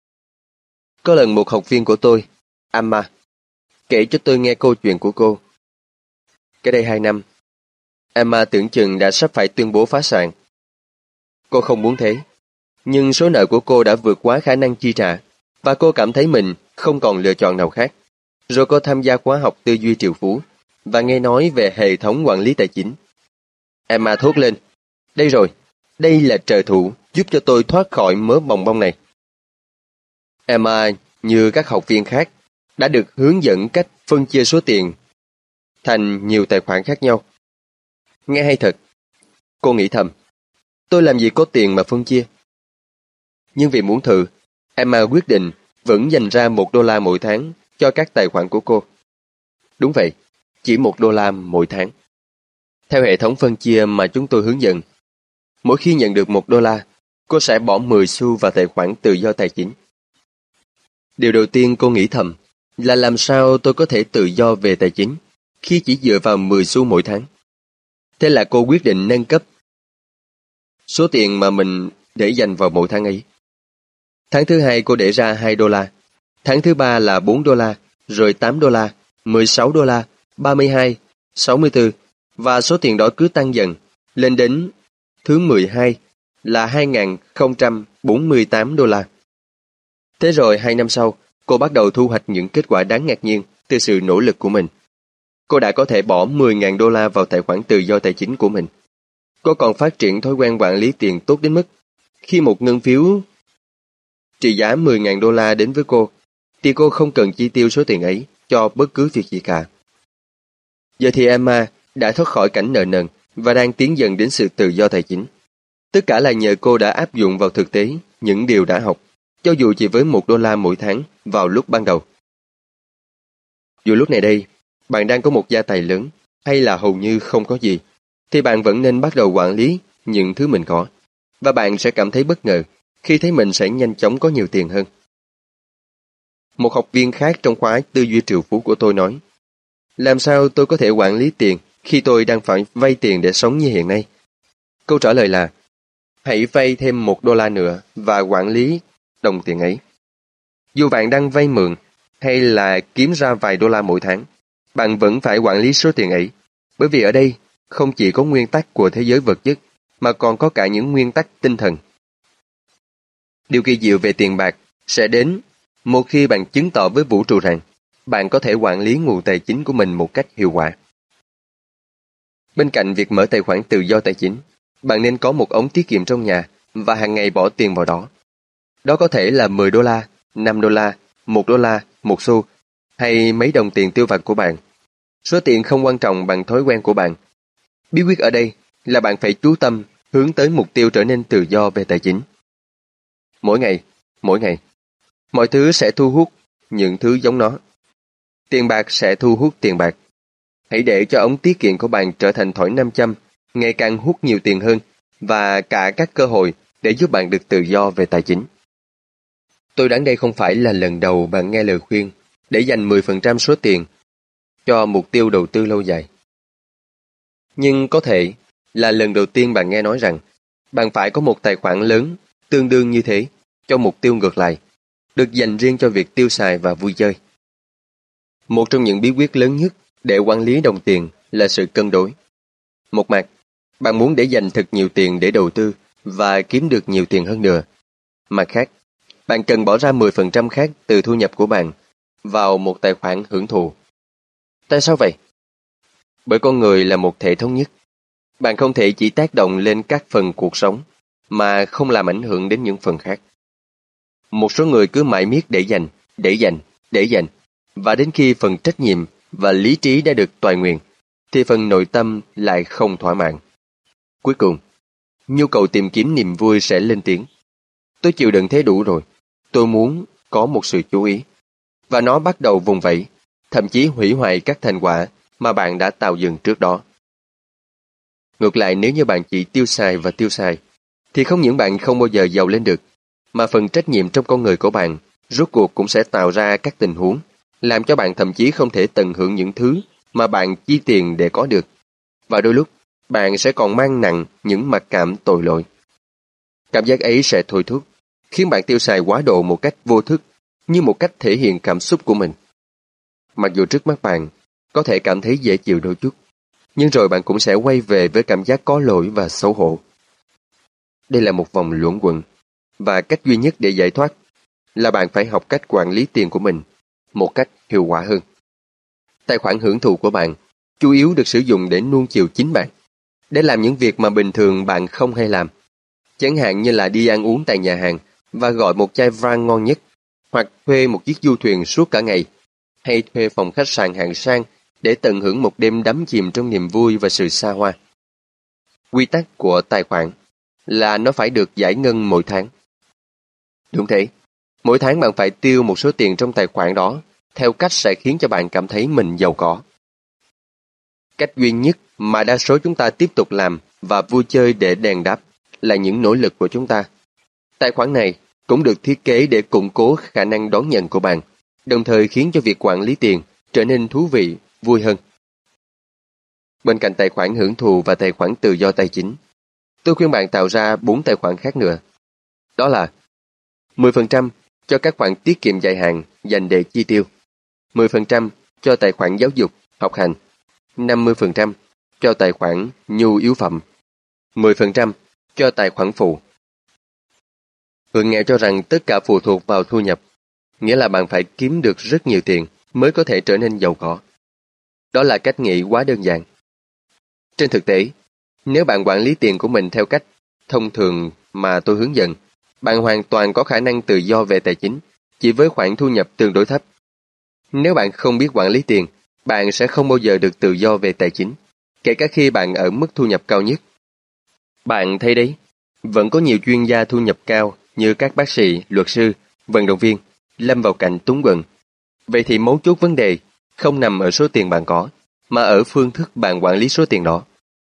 [SPEAKER 1] Có lần một học viên của tôi, Amma, kể cho tôi nghe câu chuyện của cô. Cách đây hai năm, Emma tưởng chừng đã sắp phải tuyên bố phá sản. Cô không muốn thế, nhưng số nợ của cô đã vượt quá khả năng chi trả và cô cảm thấy mình không còn lựa chọn nào khác. Rồi cô tham gia khóa học tư duy triệu phú và nghe nói về hệ thống quản lý tài chính. Emma thốt lên, đây rồi, đây là trợ thủ giúp cho tôi thoát khỏi mớ bòng bong này. Emma, như các học viên khác, đã được hướng dẫn cách phân chia số tiền thành nhiều tài khoản khác nhau. Nghe hay thật. Cô nghĩ thầm, tôi làm gì có tiền mà phân chia. Nhưng vì muốn thử, Emma quyết định vẫn dành ra một đô la mỗi tháng cho các tài khoản của cô. Đúng vậy, chỉ một đô la mỗi tháng. Theo hệ thống phân chia mà chúng tôi hướng dẫn, mỗi khi nhận được một đô la, cô sẽ bỏ mười xu vào tài khoản tự do tài chính. Điều đầu tiên cô nghĩ thầm là làm sao tôi có thể tự do về tài chính khi chỉ dựa vào mười xu mỗi tháng. Thế là cô quyết định nâng cấp số tiền mà mình để dành vào mỗi tháng ấy. Tháng thứ hai cô để ra hai đô la, tháng thứ ba là bốn đô la, rồi tám đô la, mười sáu đô la, ba mươi hai, sáu mươi tư, và số tiền đó cứ tăng dần, lên đến thứ mười hai là hai nghìn không trăm bốn mươi tám đô la. Thế rồi hai năm sau, cô bắt đầu thu hoạch những kết quả đáng ngạc nhiên từ sự nỗ lực của mình. Cô đã có thể bỏ mười nghìn đô la vào tài khoản tự do tài chính của mình. Cô còn phát triển thói quen quản lý tiền tốt đến mức khi một ngân phiếu trị giá mười nghìn đô la đến với cô, thì cô không cần chi tiêu số tiền ấy cho bất cứ việc gì cả. Giờ thì Emma đã thoát khỏi cảnh nợ nần và đang tiến dần đến sự tự do tài chính. Tất cả là nhờ cô đã áp dụng vào thực tế những điều đã học, cho dù chỉ với một đô la mỗi tháng vào lúc ban đầu. Dù lúc này đây, bạn đang có một gia tài lớn, hay là hầu như không có gì, thì bạn vẫn nên bắt đầu quản lý những thứ mình có, và bạn sẽ cảm thấy bất ngờ khi thấy mình sẽ nhanh chóng có nhiều tiền hơn. Một học viên khác trong khóa tư duy triệu phú của tôi nói, làm sao tôi có thể quản lý tiền khi tôi đang phải vay tiền để sống như hiện nay? Câu trả lời là, hãy vay thêm một đô la nữa và quản lý đồng tiền ấy. Dù bạn đang vay mượn hay là kiếm ra vài đô la mỗi tháng, bạn vẫn phải quản lý số tiền ấy, bởi vì ở đây không chỉ có nguyên tắc của thế giới vật chất, mà còn có cả những nguyên tắc tinh thần. Điều kỳ diệu về tiền bạc sẽ đến một khi bạn chứng tỏ với vũ trụ rằng bạn có thể quản lý nguồn tài chính của mình một cách hiệu quả. Bên cạnh việc mở tài khoản tự do tài chính, bạn nên có một ống tiết kiệm trong nhà và hàng ngày bỏ tiền vào đó. Đó có thể là mười đô la, năm đô la, một đô la, một xu, hay mấy đồng tiền tiêu vặt của bạn. Số tiền không quan trọng bằng thói quen của bạn. Bí quyết ở đây là bạn phải chú tâm hướng tới mục tiêu trở nên tự do về tài chính. Mỗi ngày, mỗi ngày, mọi thứ sẽ thu hút những thứ giống nó. Tiền bạc sẽ thu hút tiền bạc. Hãy để cho ống tiết kiệm của bạn trở thành thỏi nam châm, ngày càng hút nhiều tiền hơn và cả các cơ hội để giúp bạn được tự do về tài chính. Tôi đoán đây không phải là lần đầu bạn nghe lời khuyên để dành mười phần trăm số tiền cho mục tiêu đầu tư lâu dài. Nhưng có thể là lần đầu tiên bạn nghe nói rằng bạn phải có một tài khoản lớn tương đương như thế cho mục tiêu ngược lại, được dành riêng cho việc tiêu xài và vui chơi. Một trong những bí quyết lớn nhất để quản lý đồng tiền là sự cân đối. Một mặt, bạn muốn để dành thật nhiều tiền để đầu tư và kiếm được nhiều tiền hơn nữa. Mặt khác, bạn cần bỏ ra mười phần trăm khác từ thu nhập của bạn vào một tài khoản hưởng thụ. Tại sao vậy? Bởi con người là một thể thống nhất. Bạn không thể chỉ tác động lên các phần cuộc sống mà không làm ảnh hưởng đến những phần khác. Một số người cứ mãi miết để dành, để dành, để dành, và đến khi phần trách nhiệm và lý trí đã được toại nguyện, thì phần nội tâm lại không thỏa mãn. Cuối cùng, nhu cầu tìm kiếm niềm vui sẽ lên tiếng. Tôi chịu đựng thế đủ rồi, tôi muốn có một sự chú ý. Và nó bắt đầu vùng vẫy, thậm chí hủy hoại các thành quả mà bạn đã tạo dựng trước đó. Ngược lại, nếu như bạn chỉ tiêu xài và tiêu xài, thì không những bạn không bao giờ giàu lên được, mà phần trách nhiệm trong con người của bạn rốt cuộc cũng sẽ tạo ra các tình huống, làm cho bạn thậm chí không thể tận hưởng những thứ mà bạn chi tiền để có được. Và đôi lúc, bạn sẽ còn mang nặng những mặc cảm tội lỗi. Cảm giác ấy sẽ thôi thúc, khiến bạn tiêu xài quá độ một cách vô thức, như một cách thể hiện cảm xúc của mình. Mặc dù trước mắt bạn có thể cảm thấy dễ chịu đôi chút, nhưng rồi bạn cũng sẽ quay về với cảm giác có lỗi và xấu hổ. Đây là một vòng luẩn quẩn, và cách duy nhất để giải thoát là bạn phải học cách quản lý tiền của mình một cách hiệu quả hơn. Tài khoản hưởng thụ của bạn chủ yếu được sử dụng để nuông chiều chính bạn, để làm những việc mà bình thường bạn không hay làm. Chẳng hạn như là đi ăn uống tại nhà hàng và gọi một chai vang ngon nhất, hoặc thuê một chiếc du thuyền suốt cả ngày, hay thuê phòng khách sạn hạng sang để tận hưởng một đêm đắm chìm trong niềm vui và sự xa hoa. Quy tắc của tài khoản là nó phải được giải ngân mỗi tháng. Đúng thế, mỗi tháng bạn phải tiêu một số tiền trong tài khoản đó, theo cách sẽ khiến cho bạn cảm thấy mình giàu có. Cách duy nhất mà đa số chúng ta tiếp tục làm và vui chơi để đền đáp là những nỗ lực của chúng ta. Tài khoản này cũng được thiết kế để củng cố khả năng đón nhận của bạn, đồng thời khiến cho việc quản lý tiền trở nên thú vị, vui hơn. Bên cạnh tài khoản hưởng thụ và tài khoản tự do tài chính, tôi khuyên bạn tạo ra bốn tài khoản khác nữa. Đó là mười phần trăm cho các khoản tiết kiệm dài hạn dành để chi tiêu, mười phần trăm cho tài khoản giáo dục, học hành, năm mươi phần trăm cho tài khoản nhu yếu phẩm, mười phần trăm cho tài khoản phụ. Người nghèo cho rằng tất cả phụ thuộc vào thu nhập, nghĩa là bạn phải kiếm được rất nhiều tiền mới có thể trở nên giàu có. Đó là cách nghĩ quá đơn giản. Trên thực tế, nếu bạn quản lý tiền của mình theo cách thông thường mà tôi hướng dẫn, bạn hoàn toàn có khả năng tự do về tài chính, chỉ với khoản thu nhập tương đối thấp. Nếu bạn không biết quản lý tiền, bạn sẽ không bao giờ được tự do về tài chính, kể cả khi bạn ở mức thu nhập cao nhất. Bạn thấy đấy, vẫn có nhiều chuyên gia thu nhập cao như các bác sĩ, luật sư, vận động viên, lâm vào cảnh túng quẫn. Vậy thì mấu chốt vấn đề không nằm ở số tiền bạn có, mà ở phương thức bạn quản lý số tiền đó.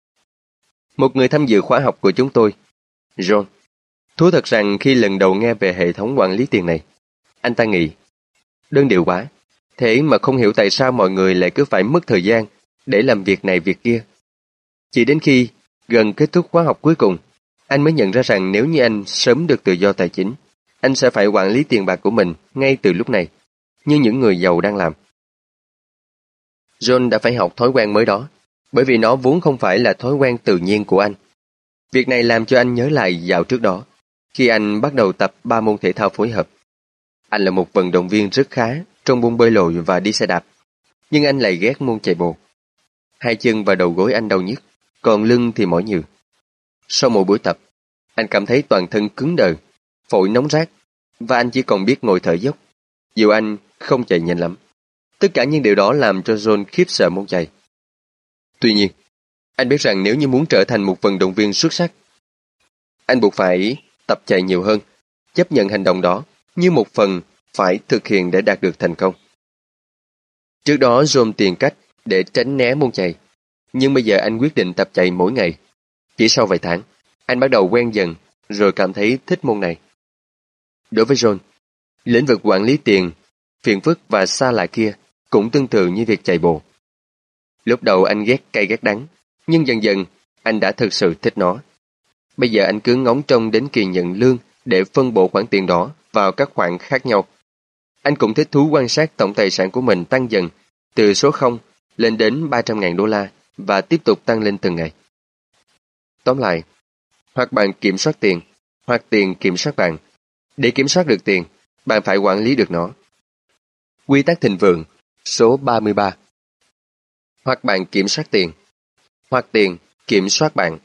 [SPEAKER 1] Một người tham dự khóa học của chúng tôi, John, thú thật rằng khi lần đầu nghe về hệ thống quản lý tiền này, anh ta nghĩ, đơn điệu quá, thế mà không hiểu tại sao mọi người lại cứ phải mất thời gian để làm việc này việc kia. Chỉ đến khi gần kết thúc khóa học cuối cùng, anh mới nhận ra rằng nếu như anh sớm được tự do tài chính, anh sẽ phải quản lý tiền bạc của mình ngay từ lúc này, như những người giàu đang làm. John đã phải học thói quen mới đó, bởi vì nó vốn không phải là thói quen tự nhiên của anh. Việc này làm cho anh nhớ lại dạo trước đó, khi anh bắt đầu tập ba môn thể thao phối hợp. Anh là một vận động viên rất khá trong môn bơi lội và đi xe đạp, nhưng anh lại ghét môn chạy bộ. Hai chân và đầu gối anh đau nhức, còn lưng thì mỏi nhừ. Sau mỗi buổi tập, anh cảm thấy toàn thân cứng đờ, phổi nóng rát, và anh chỉ còn biết ngồi thở dốc, dù anh không chạy nhanh lắm. Tất cả những điều đó làm cho John khiếp sợ muốn chạy. Tuy nhiên, anh biết rằng nếu như muốn trở thành một vận động viên xuất sắc, anh buộc phải tập chạy nhiều hơn, chấp nhận hành động đó như một phần phải thực hiện để đạt được thành công. Trước đó John tìm cách để tránh né môn chạy, nhưng bây giờ anh quyết định tập chạy mỗi ngày. Chỉ sau vài tháng, anh bắt đầu quen dần, rồi cảm thấy thích môn này. Đối với John, lĩnh vực quản lý tiền, phiền phức và xa lạ kia cũng tương tự như việc chạy bộ. Lúc đầu anh ghét cay ghét đắng, nhưng dần dần anh đã thực sự thích nó. Bây giờ anh cứ ngóng trông đến kỳ nhận lương để phân bổ khoản tiền đó vào các khoản khác nhau. Anh cũng thích thú quan sát tổng tài sản của mình tăng dần từ số không lên đến ba trăm ngàn đô la và tiếp tục tăng lên từng ngày. Tóm lại, hoặc bạn kiểm soát tiền, hoặc tiền kiểm soát bạn. Để kiểm soát được tiền, bạn phải quản lý được nó. Quy tắc thịnh vượng số ba mươi ba. Hoặc bạn kiểm soát tiền, hoặc tiền kiểm soát bạn.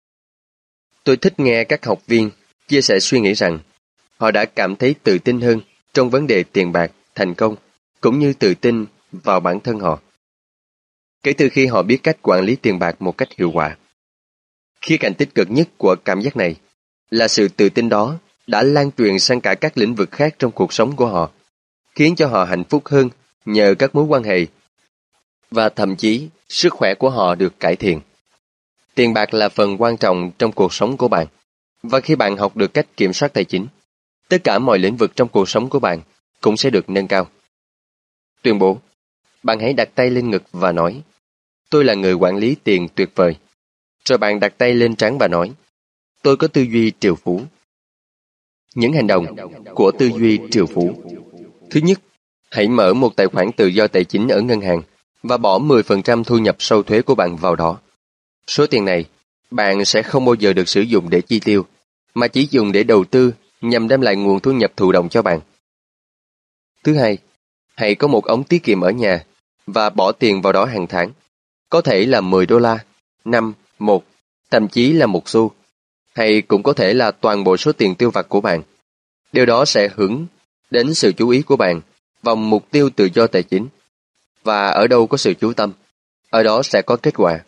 [SPEAKER 1] Tôi thích nghe các học viên chia sẻ suy nghĩ rằng họ đã cảm thấy tự tin hơn trong vấn đề tiền bạc, thành công, cũng như tự tin vào bản thân họ. Kể từ khi họ biết cách quản lý tiền bạc một cách hiệu quả. Khía cạnh tích cực nhất của cảm giác này là sự tự tin đó đã lan truyền sang cả các lĩnh vực khác trong cuộc sống của họ, khiến cho họ hạnh phúc hơn nhờ các mối quan hệ, và thậm chí sức khỏe của họ được cải thiện. Tiền bạc là phần quan trọng trong cuộc sống của bạn, và khi bạn học được cách kiểm soát tài chính, tất cả mọi lĩnh vực trong cuộc sống của bạn cũng sẽ được nâng cao. Tuyên bố, bạn hãy đặt tay lên ngực và nói, tôi là người quản lý tiền tuyệt vời. Rồi bạn đặt tay lên trán và nói, tôi có tư duy triệu phú. Những hành động của tư duy triệu phú. Thứ nhất, hãy mở một tài khoản tự do tài chính ở ngân hàng và bỏ mười phần trăm thu nhập sau thuế của bạn vào đó. Số tiền này, bạn sẽ không bao giờ được sử dụng để chi tiêu, mà chỉ dùng để đầu tư nhằm đem lại nguồn thu nhập thụ động cho bạn. Thứ hai, hãy có một ống tiết kiệm ở nhà và bỏ tiền vào đó hàng tháng. Có thể là mười đô la, năm, một, thậm chí là một xu, hay cũng có thể là toàn bộ số tiền tiêu vặt của bạn. Điều đó sẽ hưởng đến sự chú ý của bạn vào mục tiêu tự do tài chính. Và ở đâu có sự chú tâm, ở đó sẽ có kết quả.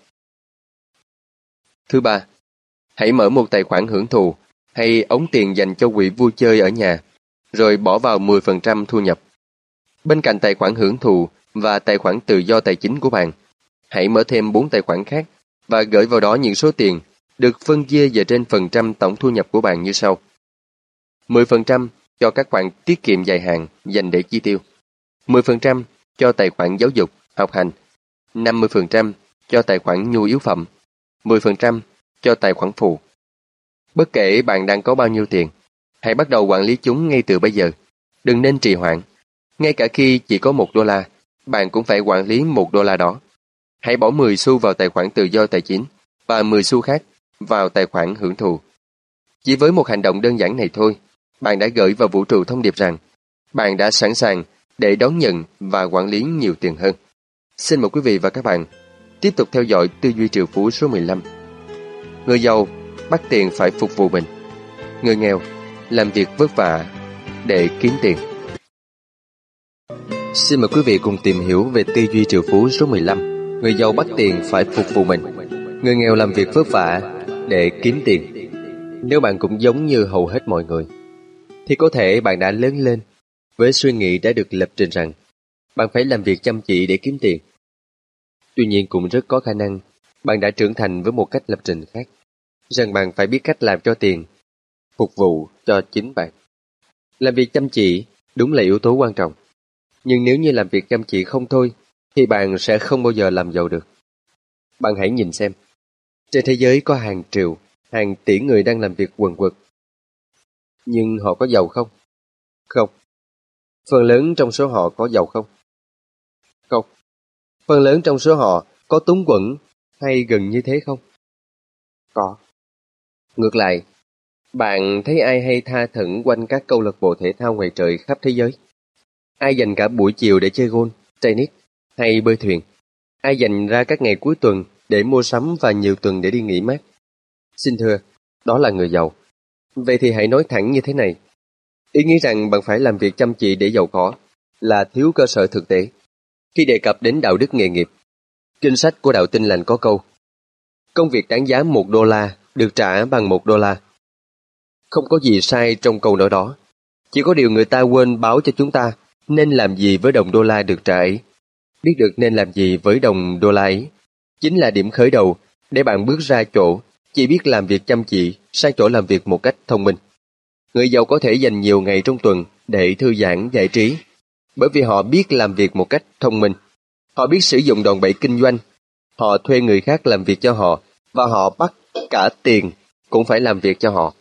[SPEAKER 1] Thứ ba, hãy mở một tài khoản hưởng thụ hay ống tiền dành cho quỹ vui chơi ở nhà, rồi bỏ vào mười phần trăm thu nhập. Bên cạnh tài khoản hưởng thụ và tài khoản tự do tài chính của bạn, hãy mở thêm bốn tài khoản khác và gửi vào đó những số tiền được phân chia dựa trên phần trăm tổng thu nhập của bạn như sau. mười phần trăm cho các khoản tiết kiệm dài hạn dành để chi tiêu. mười phần trăm cho tài khoản giáo dục, học hành. năm mươi phần trăm cho tài khoản nhu yếu phẩm. mười phần trăm cho tài khoản phụ. Bất kể bạn đang có bao nhiêu tiền, hãy bắt đầu quản lý chúng ngay từ bây giờ. Đừng nên trì hoãn. Ngay cả khi chỉ có một đô la, bạn cũng phải quản lý một đô la đó. Hãy bỏ mười xu vào tài khoản tự do tài chính và mười xu khác vào tài khoản hưởng thụ. Chỉ với một hành động đơn giản này thôi, bạn đã gửi vào vũ trụ thông điệp rằng bạn đã sẵn sàng để đón nhận và quản lý nhiều tiền hơn. Xin mời quý vị và các bạn tiếp tục theo dõi tư duy triệu phú số mười lăm. Người giàu bắt tiền phải phục vụ mình. Người nghèo làm việc vất vả để kiếm tiền. Xin mời quý vị cùng tìm hiểu về tư duy triệu phú số mười lăm. Người giàu bắt tiền phải phục vụ mình. Người nghèo làm việc vất vả để kiếm tiền. Nếu bạn cũng giống như hầu hết mọi người, thì có thể bạn đã lớn lên với suy nghĩ đã được lập trình rằng bạn phải làm việc chăm chỉ để kiếm tiền. Tuy nhiên cũng rất có khả năng bạn đã trưởng thành với một cách lập trình khác, rằng bạn phải biết cách làm cho tiền phục vụ cho chính bạn. Làm việc chăm chỉ đúng là yếu tố quan trọng, nhưng nếu như làm việc chăm chỉ không thôi, thì bạn sẽ không bao giờ làm giàu được. Bạn hãy nhìn xem, trên thế giới có hàng triệu, hàng tỷ người đang làm việc quần quật. Nhưng họ có giàu không? Không. Phần lớn trong số họ có giàu không? Không. Phần lớn trong số họ có túng quẫn hay gần như thế không? Có. Ngược lại, bạn thấy ai hay tha thẩn quanh các câu lạc bộ thể thao ngoài trời khắp thế giới? Ai dành cả buổi chiều để chơi golf, tennis hay bơi thuyền? Ai dành ra các ngày cuối tuần để mua sắm và nhiều tuần để đi nghỉ mát? Xin thưa, đó là người giàu. Vậy thì hãy nói thẳng như thế này. Ý nghĩ rằng bạn phải làm việc chăm chỉ để giàu có là thiếu cơ sở thực tế. Khi đề cập đến đạo đức nghề nghiệp, kinh sách của đạo Tin Lành có câu: công việc đáng giá một đô la được trả bằng một đô la. Không có gì sai trong câu nói đó. Chỉ có điều người ta quên báo cho chúng ta nên làm gì với đồng đô la được trả ấy. Biết được nên làm gì với đồng đô la ấy chính là điểm khởi đầu để bạn bước ra chỗ chỉ biết làm việc chăm chỉ sang chỗ làm việc một cách thông minh. Người giàu có thể dành nhiều ngày trong tuần để thư giãn giải trí, bởi vì họ biết làm việc một cách thông minh. Họ biết sử dụng đòn bẩy kinh doanh. Họ thuê người khác làm việc cho họ, và họ bắt cả tiền cũng phải làm việc cho họ.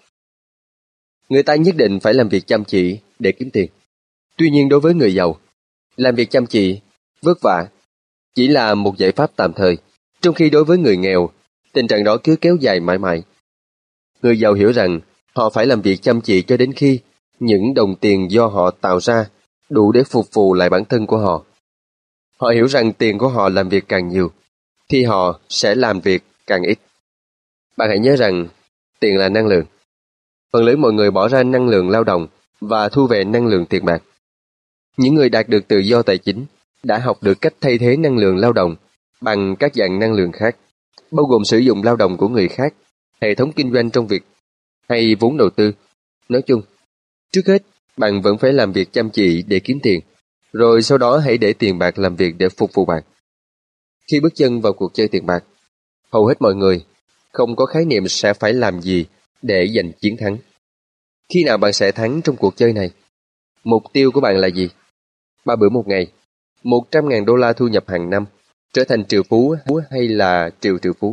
[SPEAKER 1] Người ta nhất định phải làm việc chăm chỉ để kiếm tiền. Tuy nhiên đối với người giàu, làm việc chăm chỉ, vất vả chỉ là một giải pháp tạm thời, trong khi đối với người nghèo, tình trạng đó cứ kéo dài mãi mãi. Người giàu hiểu rằng họ phải làm việc chăm chỉ cho đến khi những đồng tiền do họ tạo ra đủ để phục vụ lại bản thân của họ. Họ hiểu rằng tiền của họ làm việc càng nhiều, thì họ sẽ làm việc càng ít. Bạn hãy nhớ rằng tiền là năng lượng. Phần lớn mọi người bỏ ra năng lượng lao động và thu về năng lượng tiền bạc. Những người đạt được tự do tài chính đã học được cách thay thế năng lượng lao động bằng các dạng năng lượng khác, bao gồm sử dụng lao động của người khác, hệ thống kinh doanh trong việc hay vốn đầu tư. Nói chung, trước hết, bạn vẫn phải làm việc chăm chỉ để kiếm tiền, rồi sau đó hãy để tiền bạc làm việc để phục vụ bạn. Khi bước chân vào cuộc chơi tiền bạc, hầu hết mọi người không có khái niệm sẽ phải làm gì để giành chiến thắng. Khi nào bạn sẽ thắng trong cuộc chơi này? Mục tiêu của bạn là gì? Ba bữa một ngày, một trăm ngàn đô la thu nhập hàng năm, trở thành triệu phú hay là triệu triệu phú?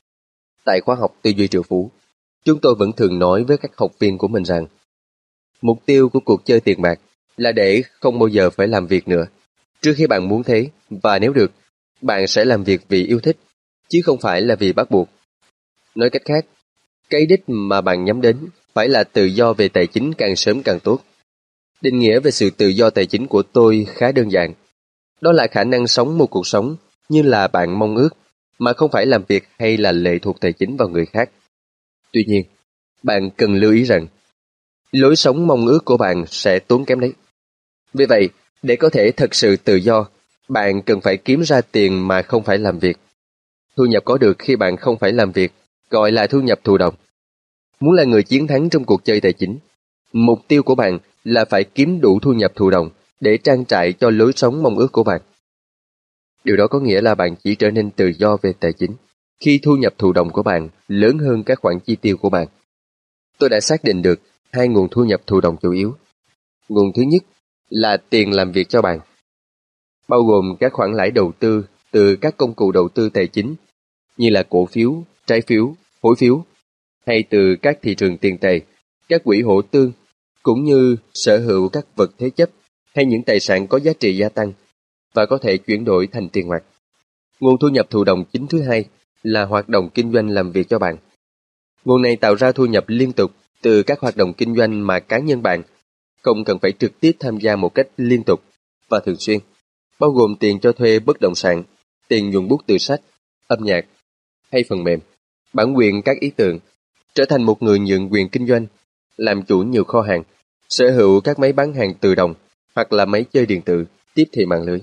[SPEAKER 1] Tại khóa học tư duy triệu phú, chúng tôi vẫn thường nói với các học viên của mình rằng mục tiêu của cuộc chơi tiền bạc là để không bao giờ phải làm việc nữa. Trước khi bạn muốn thế, và nếu được, bạn sẽ làm việc vì yêu thích, chứ không phải là vì bắt buộc. Nói cách khác, cái đích mà bạn nhắm đến phải là tự do về tài chính càng sớm càng tốt. Định nghĩa về sự tự do tài chính của tôi khá đơn giản. Đó là khả năng sống một cuộc sống như là bạn mong ước, mà không phải làm việc hay là lệ thuộc tài chính vào người khác. Tuy nhiên, bạn cần lưu ý rằng, lối sống mong ước của bạn sẽ tốn kém đấy. Vì vậy, để có thể thật sự tự do, bạn cần phải kiếm ra tiền mà không phải làm việc. Thu nhập có được khi bạn không phải làm việc, gọi là thu nhập thụ động. Muốn là người chiến thắng trong cuộc chơi tài chính, mục tiêu của bạn là phải kiếm đủ thu nhập thụ động để trang trải cho lối sống mong ước của bạn. Điều đó có nghĩa là bạn chỉ trở nên tự do về tài chính khi thu nhập thụ động của bạn lớn hơn các khoản chi tiêu của bạn. Tôi đã xác định được hai nguồn thu nhập thụ động chủ yếu. Nguồn thứ nhất là tiền làm việc cho bạn, bao gồm các khoản lãi đầu tư từ các công cụ đầu tư tài chính như là cổ phiếu, trái phiếu, hối phiếu, hay từ các thị trường tiền tệ, các quỹ hỗ tương, cũng như sở hữu các vật thế chấp hay những tài sản có giá trị gia tăng và có thể chuyển đổi thành tiền mặt. Nguồn thu nhập thụ động chính thứ hai là hoạt động kinh doanh làm việc cho bạn. Nguồn này tạo ra thu nhập liên tục từ các hoạt động kinh doanh mà cá nhân bạn không cần phải trực tiếp tham gia một cách liên tục và thường xuyên, bao gồm tiền cho thuê bất động sản, tiền nhuận bút từ sách, âm nhạc hay phần mềm, bản quyền các ý tưởng, trở thành một người nhượng quyền kinh doanh, làm chủ nhiều kho hàng, sở hữu các máy bán hàng tự động hoặc là máy chơi điện tử tiếp thị mạng lưới.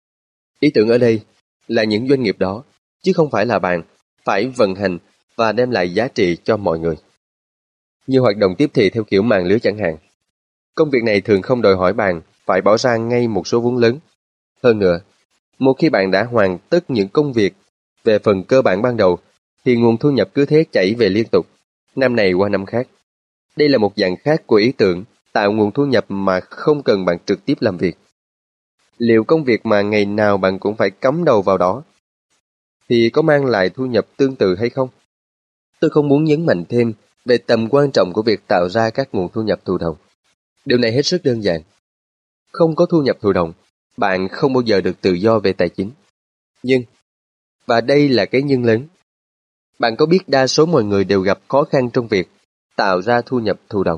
[SPEAKER 1] Ý tưởng ở đây là những doanh nghiệp đó, chứ không phải là bạn, phải vận hành và đem lại giá trị cho mọi người. Như hoạt động tiếp thị theo kiểu mạng lưới chẳng hạn. Công việc này thường không đòi hỏi bạn phải bỏ ra ngay một số vốn lớn. Hơn nữa, một khi bạn đã hoàn tất những công việc về phần cơ bản ban đầu, thì nguồn thu nhập cứ thế chảy về liên tục, năm này qua năm khác. Đây là một dạng khác của ý tưởng tạo nguồn thu nhập mà không cần bạn trực tiếp làm việc. Liệu công việc mà ngày nào bạn cũng phải cắm đầu vào đó thì có mang lại thu nhập tương tự hay không? Tôi không muốn nhấn mạnh thêm về tầm quan trọng của việc tạo ra các nguồn thu nhập thụ động. Điều này hết sức đơn giản. Không có thu nhập thụ động, bạn không bao giờ được tự do về tài chính. Nhưng, và đây là cái nhưng lớn, bạn có biết đa số mọi người đều gặp khó khăn trong việc tạo ra thu nhập thụ động?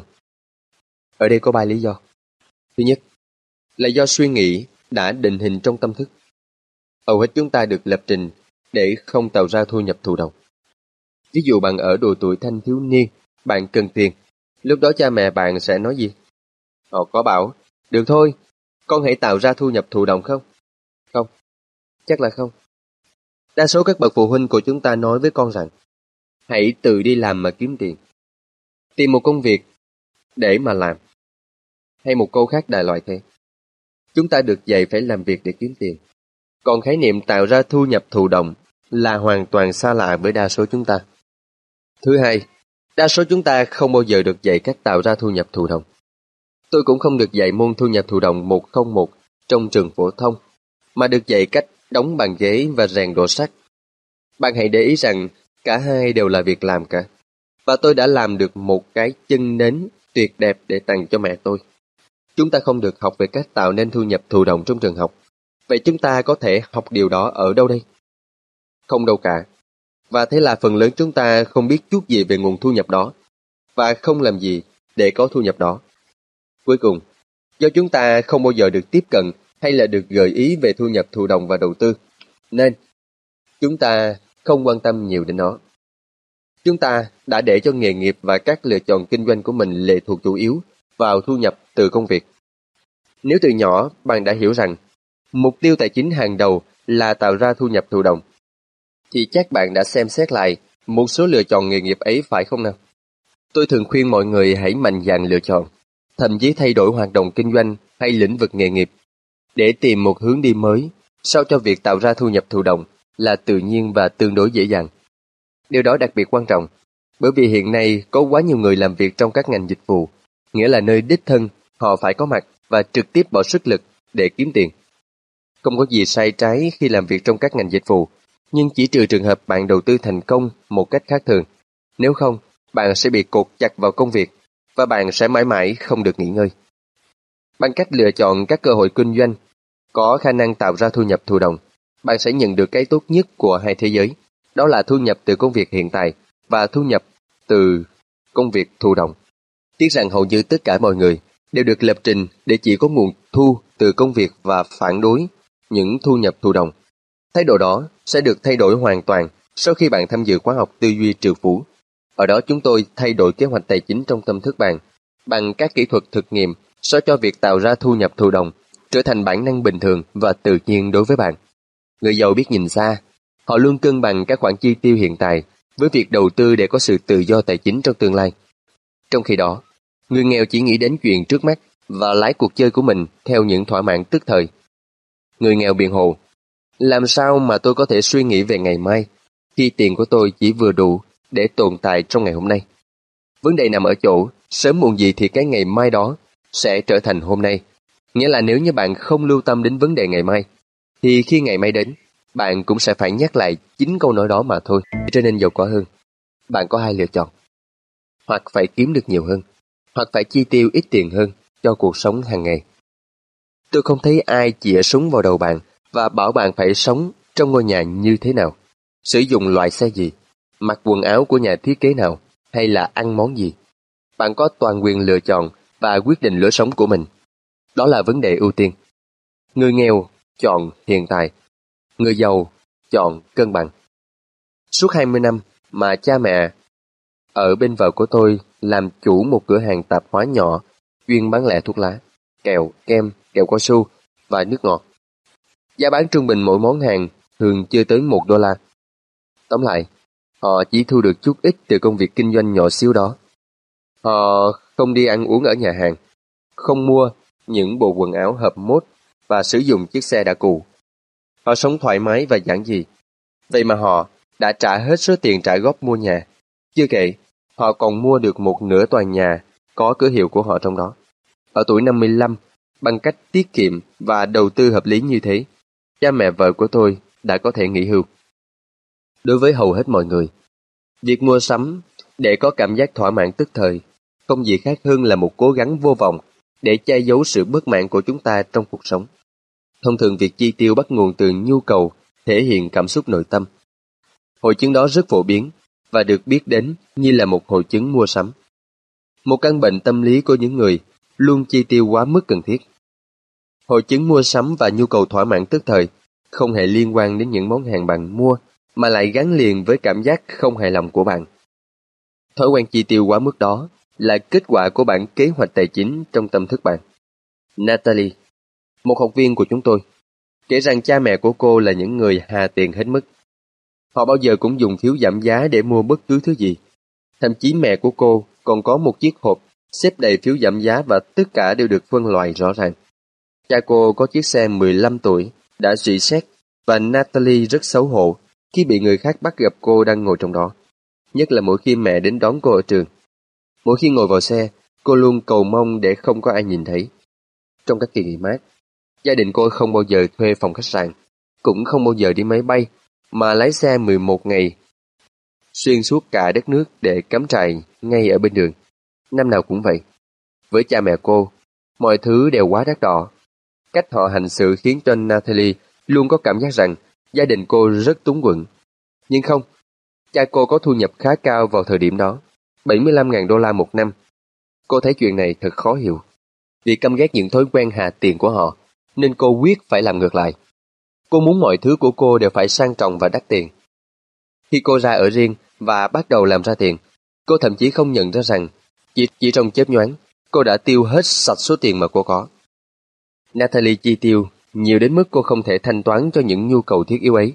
[SPEAKER 1] Ở đây có ba lý do. Thứ nhất, là do suy nghĩ đã định hình trong tâm thức. Hầu hết chúng ta được lập trình để không tạo ra thu nhập thụ động. Ví dụ bạn ở độ tuổi thanh thiếu niên, bạn cần tiền. Lúc đó cha mẹ bạn sẽ nói gì? Họ có bảo, được thôi, con hãy tạo ra thu nhập thụ động không? Không, chắc là không. Đa số các bậc phụ huynh của chúng ta nói với con rằng, hãy tự đi làm mà kiếm tiền. Tìm một công việc để mà làm. Hay một câu khác đại loại thế. Chúng ta được dạy phải làm việc để kiếm tiền. Còn khái niệm tạo ra thu nhập thụ động là hoàn toàn xa lạ với đa số chúng ta. Thứ hai, đa số chúng ta không bao giờ được dạy cách tạo ra thu nhập thụ động. Tôi cũng không được dạy môn thu nhập thụ động một không một trong trường phổ thông, mà được dạy cách đóng bàn ghế và rèn đổ sắt. Bạn hãy để ý rằng cả hai đều là việc làm cả. Và tôi đã làm được một cái chân nến tuyệt đẹp để tặng cho mẹ tôi. Chúng ta không được học về cách tạo nên thu nhập thụ động trong trường học. Vậy chúng ta có thể học điều đó ở đâu đây? Không đâu cả. Và thế là phần lớn chúng ta không biết chút gì về nguồn thu nhập đó, và không làm gì để có thu nhập đó. Cuối cùng, do chúng ta không bao giờ được tiếp cận hay là được gợi ý về thu nhập thụ động và đầu tư, nên chúng ta không quan tâm nhiều đến nó. Chúng ta đã để cho nghề nghiệp và các lựa chọn kinh doanh của mình lệ thuộc chủ yếu vào thu nhập từ công việc. Nếu từ nhỏ bạn đã hiểu rằng mục tiêu tài chính hàng đầu là tạo ra thu nhập thụ động, thì chắc bạn đã xem xét lại một số lựa chọn nghề nghiệp ấy phải không nào? Tôi thường khuyên mọi người hãy mạnh dạn lựa chọn, thậm chí thay đổi hoạt động kinh doanh hay lĩnh vực nghề nghiệp, để tìm một hướng đi mới, sao cho việc tạo ra thu nhập thụ động là tự nhiên và tương đối dễ dàng. Điều đó đặc biệt quan trọng, bởi vì hiện nay có quá nhiều người làm việc trong các ngành dịch vụ, nghĩa là nơi đích thân họ phải có mặt và trực tiếp bỏ sức lực để kiếm tiền. Không có gì sai trái khi làm việc trong các ngành dịch vụ, nhưng chỉ trừ trường hợp bạn đầu tư thành công một cách khác thường. Nếu không, bạn sẽ bị cột chặt vào công việc và bạn sẽ mãi mãi không được nghỉ ngơi. Bằng cách lựa chọn các cơ hội kinh doanh có khả năng tạo ra thu nhập thụ động, bạn sẽ nhận được cái tốt nhất của hai thế giới, đó là thu nhập từ công việc hiện tại và thu nhập từ công việc thụ động. Tiếc rằng hầu như tất cả mọi người đều được lập trình để chỉ có nguồn thu từ công việc và phản đối những thu nhập thụ động. Thái độ đó sẽ được thay đổi hoàn toàn sau khi bạn tham dự khóa học tư duy triệu phú. Ở đó chúng tôi thay đổi kế hoạch tài chính trong tâm thức bạn bằng các kỹ thuật thực nghiệm sao cho việc tạo ra thu nhập thụ động trở thành bản năng bình thường và tự nhiên đối với bạn. Người giàu biết nhìn xa, họ luôn cân bằng các khoản chi tiêu hiện tại với việc đầu tư để có sự tự do tài chính trong tương lai. Trong khi đó, người nghèo chỉ nghĩ đến chuyện trước mắt và lái cuộc chơi của mình theo những thỏa mãn tức thời. Người nghèo biện hộ, làm sao mà tôi có thể suy nghĩ về ngày mai khi tiền của tôi chỉ vừa đủ để tồn tại trong ngày hôm nay? Vấn đề nằm ở chỗ, sớm muộn gì thì cái ngày mai đó sẽ trở thành hôm nay. Nghĩa là nếu như bạn không lưu tâm đến vấn đề ngày mai, thì khi ngày mai đến, bạn cũng sẽ phải nhắc lại chính câu nói đó mà thôi. Trở nên giàu có hơn, bạn có hai lựa chọn. Hoặc phải kiếm được nhiều hơn, hoặc phải chi tiêu ít tiền hơn cho cuộc sống hàng ngày. Tôi không thấy ai chĩa súng vào đầu bạn và bảo bạn phải sống trong ngôi nhà như thế nào, sử dụng loại xe gì, mặc quần áo của nhà thiết kế nào, hay là ăn món gì. Bạn có toàn quyền lựa chọn và quyết định lối sống của mình. Đó là vấn đề ưu tiên. Người nghèo chọn hiện tại, người giàu chọn cân bằng. Suốt hai mươi năm mà cha mẹ ở bên vợ của tôi làm chủ một cửa hàng tạp hóa nhỏ chuyên bán lẻ thuốc lá, kẹo, kem, kẹo cao su và nước ngọt. Giá bán trung bình mỗi món hàng thường chưa tới một đô la. Tóm lại, họ chỉ thu được chút ít từ công việc kinh doanh nhỏ xíu đó. Họ không đi ăn uống ở nhà hàng, không mua những bộ quần áo hợp mốt và sử dụng chiếc xe đã cũ. Họ sống thoải mái và giản dị. Vậy mà họ đã trả hết số tiền trả góp mua nhà. Chưa kể, họ còn mua được một nửa tòa nhà có cửa hiệu của họ trong đó. Ở tuổi năm mươi lăm, bằng cách tiết kiệm và đầu tư hợp lý như thế, cha mẹ vợ của tôi đã có thể nghỉ hưu. Đối với hầu hết mọi người, việc mua sắm để có cảm giác thỏa mãn tức thời không gì khác hơn là một cố gắng vô vọng để che giấu sự bất mãn của chúng ta trong cuộc sống. Thông thường việc chi tiêu bắt nguồn từ nhu cầu thể hiện cảm xúc nội tâm. Hội chứng đó rất phổ biến và được biết đến như là một hội chứng mua sắm. Một căn bệnh tâm lý của những người luôn chi tiêu quá mức cần thiết. Hội chứng mua sắm và nhu cầu thỏa mãn tức thời không hề liên quan đến những món hàng bạn mua, mà lại gắn liền với cảm giác không hài lòng của bạn. Thói quen chi tiêu quá mức đó là kết quả của bản kế hoạch tài chính trong tâm thức bạn. Natalie, một học viên của chúng tôi, kể rằng cha mẹ của cô là những người hà tiền hết mức. Họ bao giờ cũng dùng phiếu giảm giá để mua bất cứ thứ gì. Thậm chí mẹ của cô còn có một chiếc hộp xếp đầy phiếu giảm giá và tất cả đều được phân loại rõ ràng. Cha cô có chiếc xe mười lăm tuổi, đã rỉ sét và Natalie rất xấu hổ khi bị người khác bắt gặp cô đang ngồi trong đó. Nhất là mỗi khi mẹ đến đón cô ở trường. Mỗi khi ngồi vào xe, cô luôn cầu mong để không có ai nhìn thấy. Trong các kỳ nghỉ mát, gia đình cô không bao giờ thuê phòng khách sạn, cũng không bao giờ đi máy bay, mà lái xe mười một ngày xuyên suốt cả đất nước để cắm trại ngay ở bên đường. Năm nào cũng vậy. Với cha mẹ cô, mọi thứ đều quá đắt đỏ. Cách họ hành xử khiến cho Natalie luôn có cảm giác rằng gia đình cô rất túng quẫn. Nhưng không, cha cô có thu nhập khá cao vào thời điểm đó, bảy mươi lăm nghìn đô la một năm. Cô thấy chuyện này thật khó hiểu. Vì căm ghét những thói quen hà tiền của họ, nên cô quyết phải làm ngược lại. Cô muốn mọi thứ của cô đều phải sang trọng và đắt tiền. Khi cô ra ở riêng và bắt đầu làm ra tiền, cô thậm chí không nhận ra rằng chỉ, chỉ trong chớp nhoáng, cô đã tiêu hết sạch số tiền mà cô có. Natalie chi tiêu nhiều đến mức cô không thể thanh toán cho những nhu cầu thiết yếu ấy.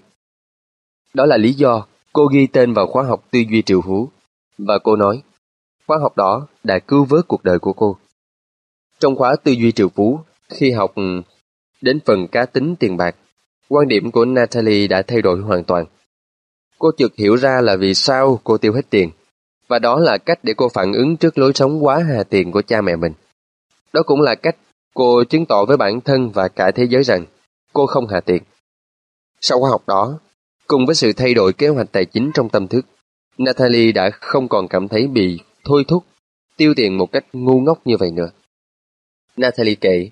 [SPEAKER 1] Đó là lý do cô ghi tên vào khóa học tư duy triệu phú, và cô nói, khóa học đó đã cứu vớt cuộc đời của cô. Trong khóa tư duy triệu phú, khi học đến phần cá tính tiền bạc, quan điểm của Natalie đã thay đổi hoàn toàn. Cô chợt hiểu ra là vì sao cô tiêu hết tiền, Và đó là cách để cô phản ứng trước lối sống quá hà tiện của cha mẹ mình. Đó cũng là cách cô chứng tỏ với bản thân và cả thế giới rằng cô không hà tiện. Sau khóa học đó, cùng với sự thay đổi kế hoạch tài chính trong tâm thức, Natalie đã không còn cảm thấy bị thôi thúc tiêu tiền một cách ngu ngốc như vậy nữa. Natalie kể,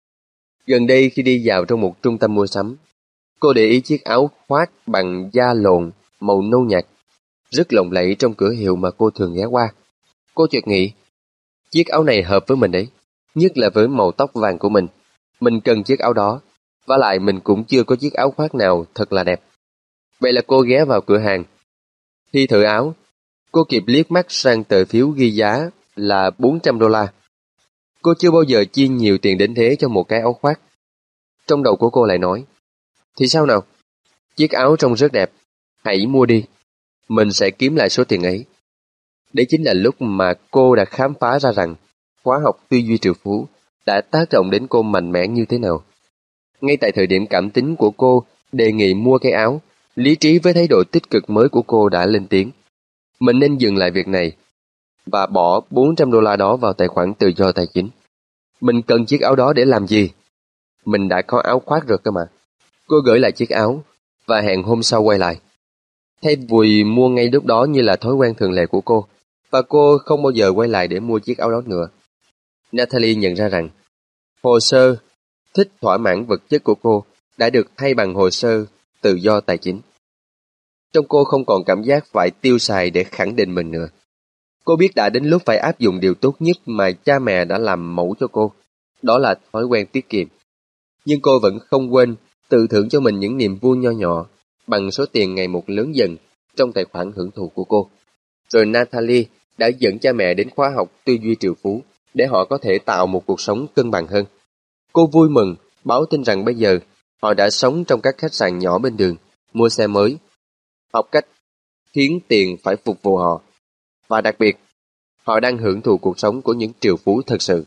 [SPEAKER 1] gần đây khi đi vào trong một trung tâm mua sắm, cô để ý chiếc áo khoác bằng da lộn màu nâu nhạt, rất lộng lẫy trong cửa hiệu mà cô thường ghé qua. Cô chợt nghĩ, chiếc áo này hợp với mình đấy, nhất là với màu tóc vàng của mình. Mình cần chiếc áo đó, vả lại mình cũng chưa có chiếc áo khoác nào thật là đẹp. Vậy là cô ghé vào cửa hàng. Khi thử áo, cô kịp liếc mắt sang tờ phiếu ghi giá là bốn trăm đô la. Cô chưa bao giờ chi nhiều tiền đến thế cho một cái áo khoác. Trong đầu của cô lại nói, thì sao nào? Chiếc áo trông rất đẹp, hãy mua đi. Mình sẽ kiếm lại số tiền ấy. Đấy chính là lúc mà cô đã khám phá ra rằng khóa học tư duy triệu phú đã tác động đến cô mạnh mẽ như thế nào. Ngay tại thời điểm cảm tính của cô đề nghị mua cái áo, lý trí với thái độ tích cực mới của cô đã lên tiếng. Mình nên dừng lại việc này và bỏ bốn trăm đô la đó vào tài khoản tự do tài chính. Mình cần chiếc áo đó để làm gì? Mình đã có áo khoác rồi cơ mà. Cô gửi lại chiếc áo và hẹn hôm sau quay lại. Thay vì mua ngay lúc đó như là thói quen thường lệ của cô, và cô không bao giờ quay lại để mua chiếc áo đó nữa. Natalie nhận ra rằng hồ sơ thích thỏa mãn vật chất của cô đã được thay bằng hồ sơ tự do tài chính. Trong cô không còn cảm giác phải tiêu xài để khẳng định mình nữa. Cô biết đã đến lúc phải áp dụng điều tốt nhất mà cha mẹ đã làm mẫu cho cô, đó là thói quen tiết kiệm. Nhưng cô vẫn không quên tự thưởng cho mình những niềm vui nho nhỏ bằng số tiền ngày một lớn dần trong tài khoản hưởng thụ của cô. Rồi Natalie đã dẫn cha mẹ đến khóa học tư duy triệu phú để họ có thể tạo một cuộc sống cân bằng hơn. Cô vui mừng báo tin rằng bây giờ họ đã sống trong các khách sạn nhỏ bên đường, mua xe mới, học cách khiến tiền phải phục vụ họ. Và đặc biệt, họ đang hưởng thụ cuộc sống của những triệu phú thật sự.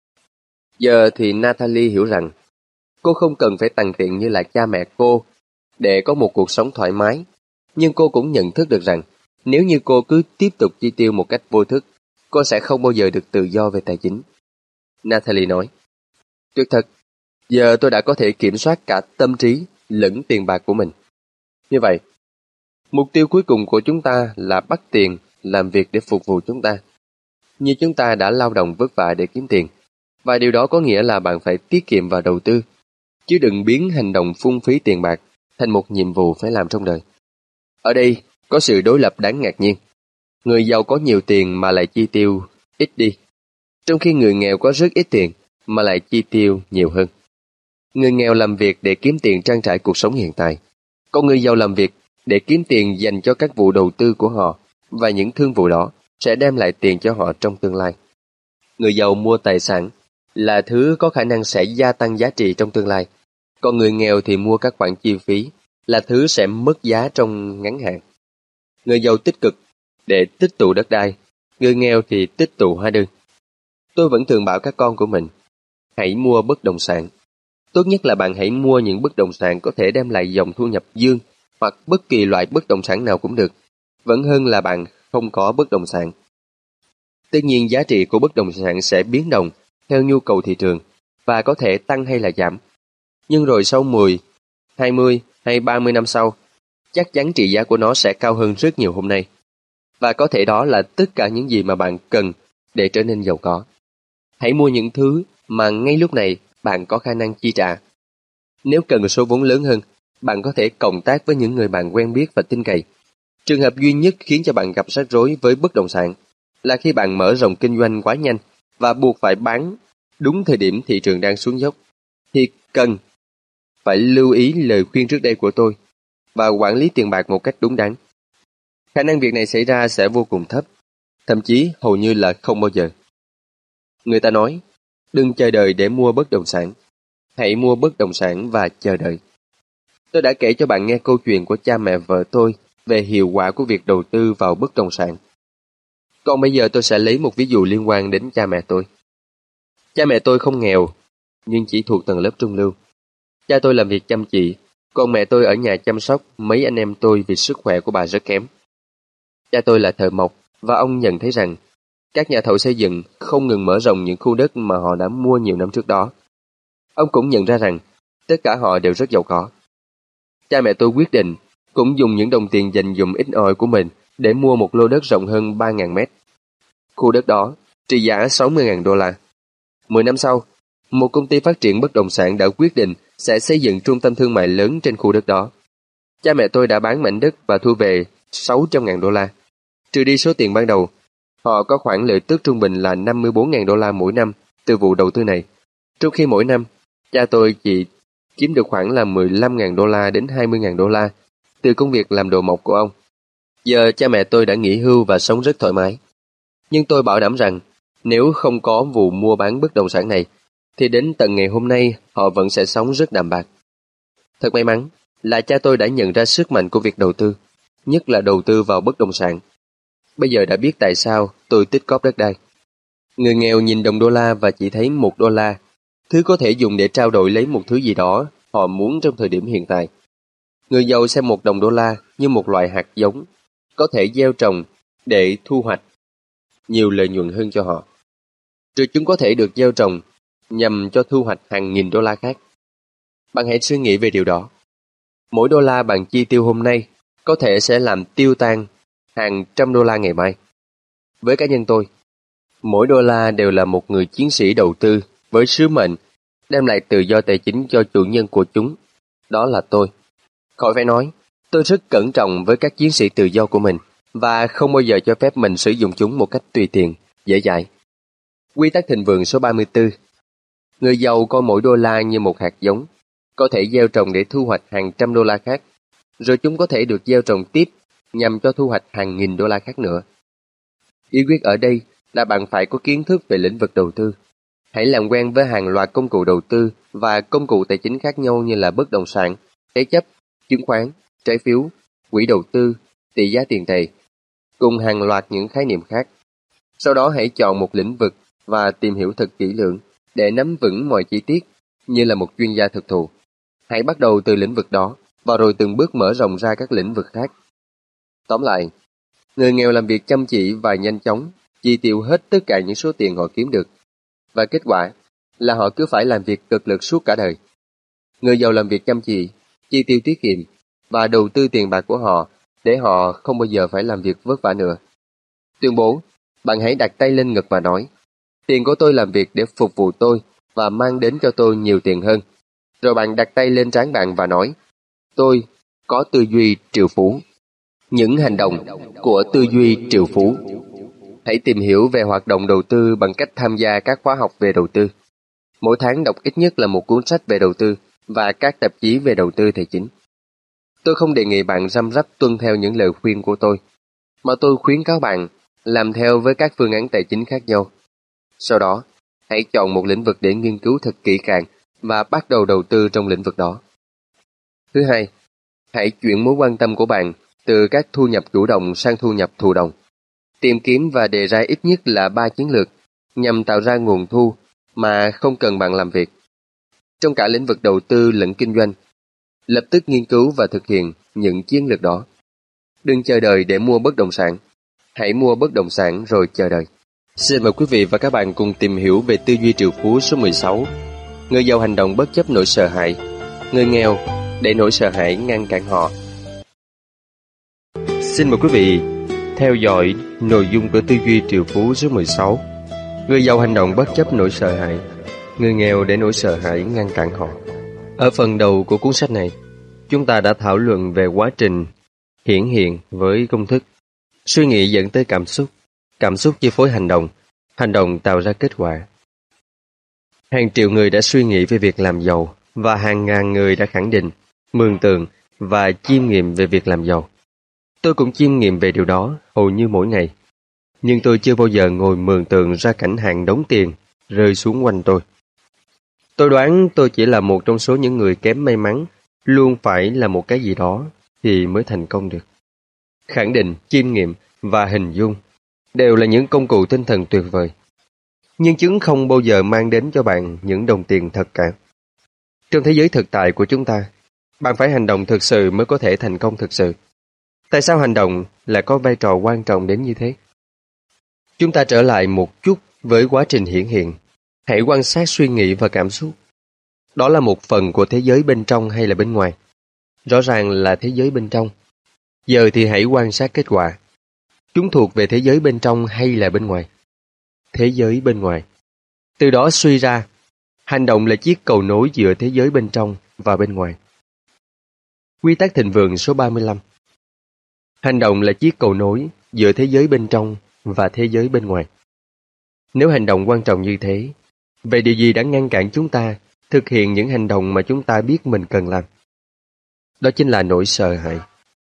[SPEAKER 1] Giờ thì Natalie hiểu rằng cô không cần phải tằn tiện như là cha mẹ cô để có một cuộc sống thoải mái. Nhưng cô cũng nhận thức được rằng nếu như cô cứ tiếp tục chi tiêu một cách vô thức, cô sẽ không bao giờ được tự do về tài chính. Natalie nói, tuyệt thật, giờ tôi đã có thể kiểm soát cả tâm trí lẫn tiền bạc của mình. Như vậy, mục tiêu cuối cùng của chúng ta là bắt tiền làm việc để phục vụ chúng ta. Như chúng ta đã lao động vất vả để kiếm tiền, và điều đó có nghĩa là bạn phải tiết kiệm và đầu tư, chứ đừng biến hành động phung phí tiền bạc thành một nhiệm vụ phải làm trong đời. Ở đây có sự đối lập đáng ngạc nhiên. Người giàu có nhiều tiền mà lại chi tiêu ít đi, trong khi người nghèo có rất ít tiền mà lại chi tiêu nhiều hơn. Người nghèo làm việc để kiếm tiền trang trải cuộc sống hiện tại, còn người giàu làm việc để kiếm tiền dành cho các vụ đầu tư của họ, và những thương vụ đó sẽ đem lại tiền cho họ trong tương lai. Người giàu mua tài sản là thứ có khả năng sẽ gia tăng giá trị trong tương lai, còn người nghèo thì mua các khoản chi phí là thứ sẽ mất giá trong ngắn hạn. Người giàu tích cực để tích tụ đất đai, người nghèo thì tích tụ hóa đơn. Tôi vẫn thường bảo các con của mình, hãy mua bất động sản. Tốt nhất là bạn hãy mua những bất động sản có thể đem lại dòng thu nhập dương, hoặc bất kỳ loại bất động sản nào cũng được, vẫn hơn là bạn không có bất động sản. Tất nhiên giá trị của bất động sản sẽ biến động theo nhu cầu thị trường và có thể tăng hay là giảm. Nhưng rồi sau mười, hai mươi hay ba mươi năm sau, chắc chắn trị giá của nó sẽ cao hơn rất nhiều hôm nay. Và có thể đó là tất cả những gì mà bạn cần để trở nên giàu có. Hãy mua những thứ mà ngay lúc này bạn có khả năng chi trả. Nếu cần số vốn lớn hơn, bạn có thể cộng tác với những người bạn quen biết và tin cậy. Trường hợp duy nhất khiến cho bạn gặp rắc rối với bất động sản là khi bạn mở rộng kinh doanh quá nhanh và buộc phải bán đúng thời điểm thị trường đang xuống dốc, thì cần phải lưu ý lời khuyên trước đây của tôi và quản lý tiền bạc một cách đúng đắn. Khả năng việc này xảy ra sẽ vô cùng thấp, thậm chí hầu như là không bao giờ. Người ta nói, đừng chờ đợi để mua bất động sản, hãy mua bất động sản và chờ đợi. Tôi đã kể cho bạn nghe câu chuyện của cha mẹ vợ tôi về hiệu quả của việc đầu tư vào bất động sản. Còn bây giờ tôi sẽ lấy một ví dụ liên quan đến cha mẹ tôi. Cha mẹ tôi không nghèo, nhưng chỉ thuộc tầng lớp trung lưu. Cha tôi làm việc chăm chỉ, còn mẹ tôi ở nhà chăm sóc mấy anh em tôi vì sức khỏe của bà rất kém. Cha tôi là thợ mộc và ông nhận thấy rằng các nhà thầu xây dựng không ngừng mở rộng những khu đất mà họ đã mua nhiều năm trước đó. Ông cũng nhận ra rằng tất cả họ đều rất giàu có. Cha mẹ tôi quyết định cũng dùng những đồng tiền dành dụm ít ỏi của mình để mua một lô đất rộng hơn ba nghìn mét. Khu đất đó trị giá sáu mươi nghìn đô la. Mười năm sau, một công ty phát triển bất động sản đã quyết định sẽ xây dựng trung tâm thương mại lớn trên khu đất đó. Cha mẹ tôi đã bán mảnh đất và thu về sáu trăm nghìn đô la. Trừ đi số tiền ban đầu, họ có khoản lợi tức trung bình là năm mươi bốn nghìn đô la mỗi năm từ vụ đầu tư này. Trong khi mỗi năm, cha tôi chỉ kiếm được khoảng là mười lăm nghìn đô la đến hai mươi nghìn đô la từ công việc làm đồ mộc của ông. Giờ cha mẹ tôi đã nghỉ hưu và sống rất thoải mái. Nhưng tôi bảo đảm rằng nếu không có vụ mua bán bất động sản này, thì đến tận ngày hôm nay họ vẫn sẽ sống rất đạm bạc. Thật may mắn là cha tôi đã nhận ra sức mạnh của việc đầu tư, nhất là đầu tư vào bất động sản. Bây giờ đã biết tại sao tôi tích cóp đất đai. Người nghèo nhìn đồng đô la và chỉ thấy một đô la, thứ có thể dùng để trao đổi lấy một thứ gì đó họ muốn trong thời điểm hiện tại. Người giàu xem một đồng đô la như một loại hạt giống, có thể gieo trồng để thu hoạch nhiều lợi nhuận hơn cho họ. Rồi chúng có thể được gieo trồng nhằm cho thu hoạch hàng nghìn đô la khác. Bạn hãy suy nghĩ về điều đó. Mỗi đô la bạn chi tiêu hôm nay có thể sẽ làm tiêu tan hàng trăm đô la ngày mai. Với cá nhân tôi, mỗi đô la đều là một người chiến sĩ đầu tư với sứ mệnh đem lại tự do tài chính cho chủ nhân của chúng. Đó là tôi. Khỏi phải nói, tôi rất cẩn trọng với các chiến sĩ tự do của mình và không bao giờ cho phép mình sử dụng chúng một cách tùy tiện, dễ dãi. Quy tắc thịnh vượng số ba mươi tư. Người giàu coi mỗi đô la như một hạt giống, có thể gieo trồng để thu hoạch hàng trăm đô la khác, rồi chúng có thể được gieo trồng tiếp nhằm cho thu hoạch hàng nghìn đô la khác nữa. Ý quyết ở đây là bạn phải có kiến thức về lĩnh vực đầu tư. Hãy làm quen với hàng loạt công cụ đầu tư và công cụ tài chính khác nhau như là bất động sản, thế chấp, chứng khoán, trái phiếu, quỹ đầu tư, tỷ giá tiền tệ, cùng hàng loạt những khái niệm khác. Sau đó hãy chọn một lĩnh vực và tìm hiểu thật kỹ lưỡng để nắm vững mọi chi tiết như là một chuyên gia thực thụ. Hãy bắt đầu từ lĩnh vực đó và rồi từng bước mở rộng ra các lĩnh vực khác. Tóm lại, người nghèo làm việc chăm chỉ và nhanh chóng, chi tiêu hết tất cả những số tiền họ kiếm được. Và kết quả là họ cứ phải làm việc cực lực suốt cả đời. Người giàu làm việc chăm chỉ, chi tiêu tiết kiệm và đầu tư tiền bạc của họ để họ không bao giờ phải làm việc vất vả nữa. Tuyên bố, bạn hãy đặt tay lên ngực và nói, tiền của tôi làm việc để phục vụ tôi và mang đến cho tôi nhiều tiền hơn. Rồi bạn đặt tay lên trán bạn và nói, tôi có tư duy triệu phú. Những hành động của tư duy triệu phú. Hãy tìm hiểu về hoạt động đầu tư bằng cách tham gia các khóa học về đầu tư. Mỗi tháng đọc ít nhất là một cuốn sách về đầu tư và các tạp chí về đầu tư tài chính. Tôi không đề nghị bạn răm rắp tuân theo những lời khuyên của tôi, mà tôi khuyến cáo bạn làm theo với các phương án tài chính khác nhau. Sau đó, hãy chọn một lĩnh vực để nghiên cứu thật kỹ càng và bắt đầu đầu tư trong lĩnh vực đó. Thứ hai, hãy chuyển mối quan tâm của bạn từ các thu nhập chủ động sang thu nhập thụ động. Tìm kiếm và đề ra ít nhất là ba chiến lược nhằm tạo ra nguồn thu mà không cần bạn làm việc. Trong cả lĩnh vực đầu tư lẫn kinh doanh, lập tức nghiên cứu và thực hiện những chiến lược đó. Đừng chờ đợi để mua bất động sản. Hãy mua bất động sản rồi chờ đợi. Xin mời quý vị và các bạn cùng tìm hiểu về tư duy triệu phú số mười sáu. Người giàu hành động bất chấp nỗi sợ hãi. Người nghèo để nỗi sợ hãi ngăn cản họ. Xin mời quý vị theo dõi nội dung của tư duy triệu phú số mười sáu. Người giàu hành động bất chấp nỗi sợ hãi. Người nghèo để nỗi sợ hãi ngăn cản họ. Ở phần đầu của cuốn sách này, chúng ta đã thảo luận về quá trình hiển hiện với công thức. Suy nghĩ dẫn tới cảm xúc, cảm xúc chi phối hành động, hành động tạo ra kết quả. Hàng triệu người đã suy nghĩ về việc làm giàu và hàng ngàn người đã khẳng định, mường tượng và chiêm nghiệm về việc làm giàu. Tôi cũng chiêm nghiệm về điều đó hầu như mỗi ngày. Nhưng tôi chưa bao giờ ngồi mường tượng ra cảnh hàng đống tiền rơi xuống quanh tôi. Tôi đoán tôi chỉ là một trong số những người kém may mắn, luôn phải là một cái gì đó thì mới thành công được. Khẳng định, chiêm nghiệm và hình dung đều là những công cụ tinh thần tuyệt vời. Nhưng chúng không bao giờ mang đến cho bạn những đồng tiền thật cả. Trong thế giới thực tại của chúng ta, bạn phải hành động thực sự mới có thể thành công thực sự. Tại sao hành động lại có vai trò quan trọng đến như thế? Chúng ta trở lại một chút với quá trình hiển hiện. Hãy quan sát suy nghĩ và cảm xúc. Đó là một phần của thế giới bên trong hay là bên ngoài? Rõ ràng là thế giới bên trong. Giờ thì hãy quan sát kết quả. Chúng thuộc về thế giới bên trong hay là bên ngoài? Thế giới bên ngoài. Từ đó suy ra, hành động là chiếc cầu nối giữa thế giới bên trong và bên ngoài. Quy tắc thịnh vượng số ba mươi lăm. Hành động là chiếc cầu nối giữa thế giới bên trong và thế giới bên ngoài. Nếu hành động quan trọng như thế, vậy điều gì đã ngăn cản chúng ta thực hiện những hành động mà chúng ta biết mình cần làm? Đó chính là nỗi sợ hãi.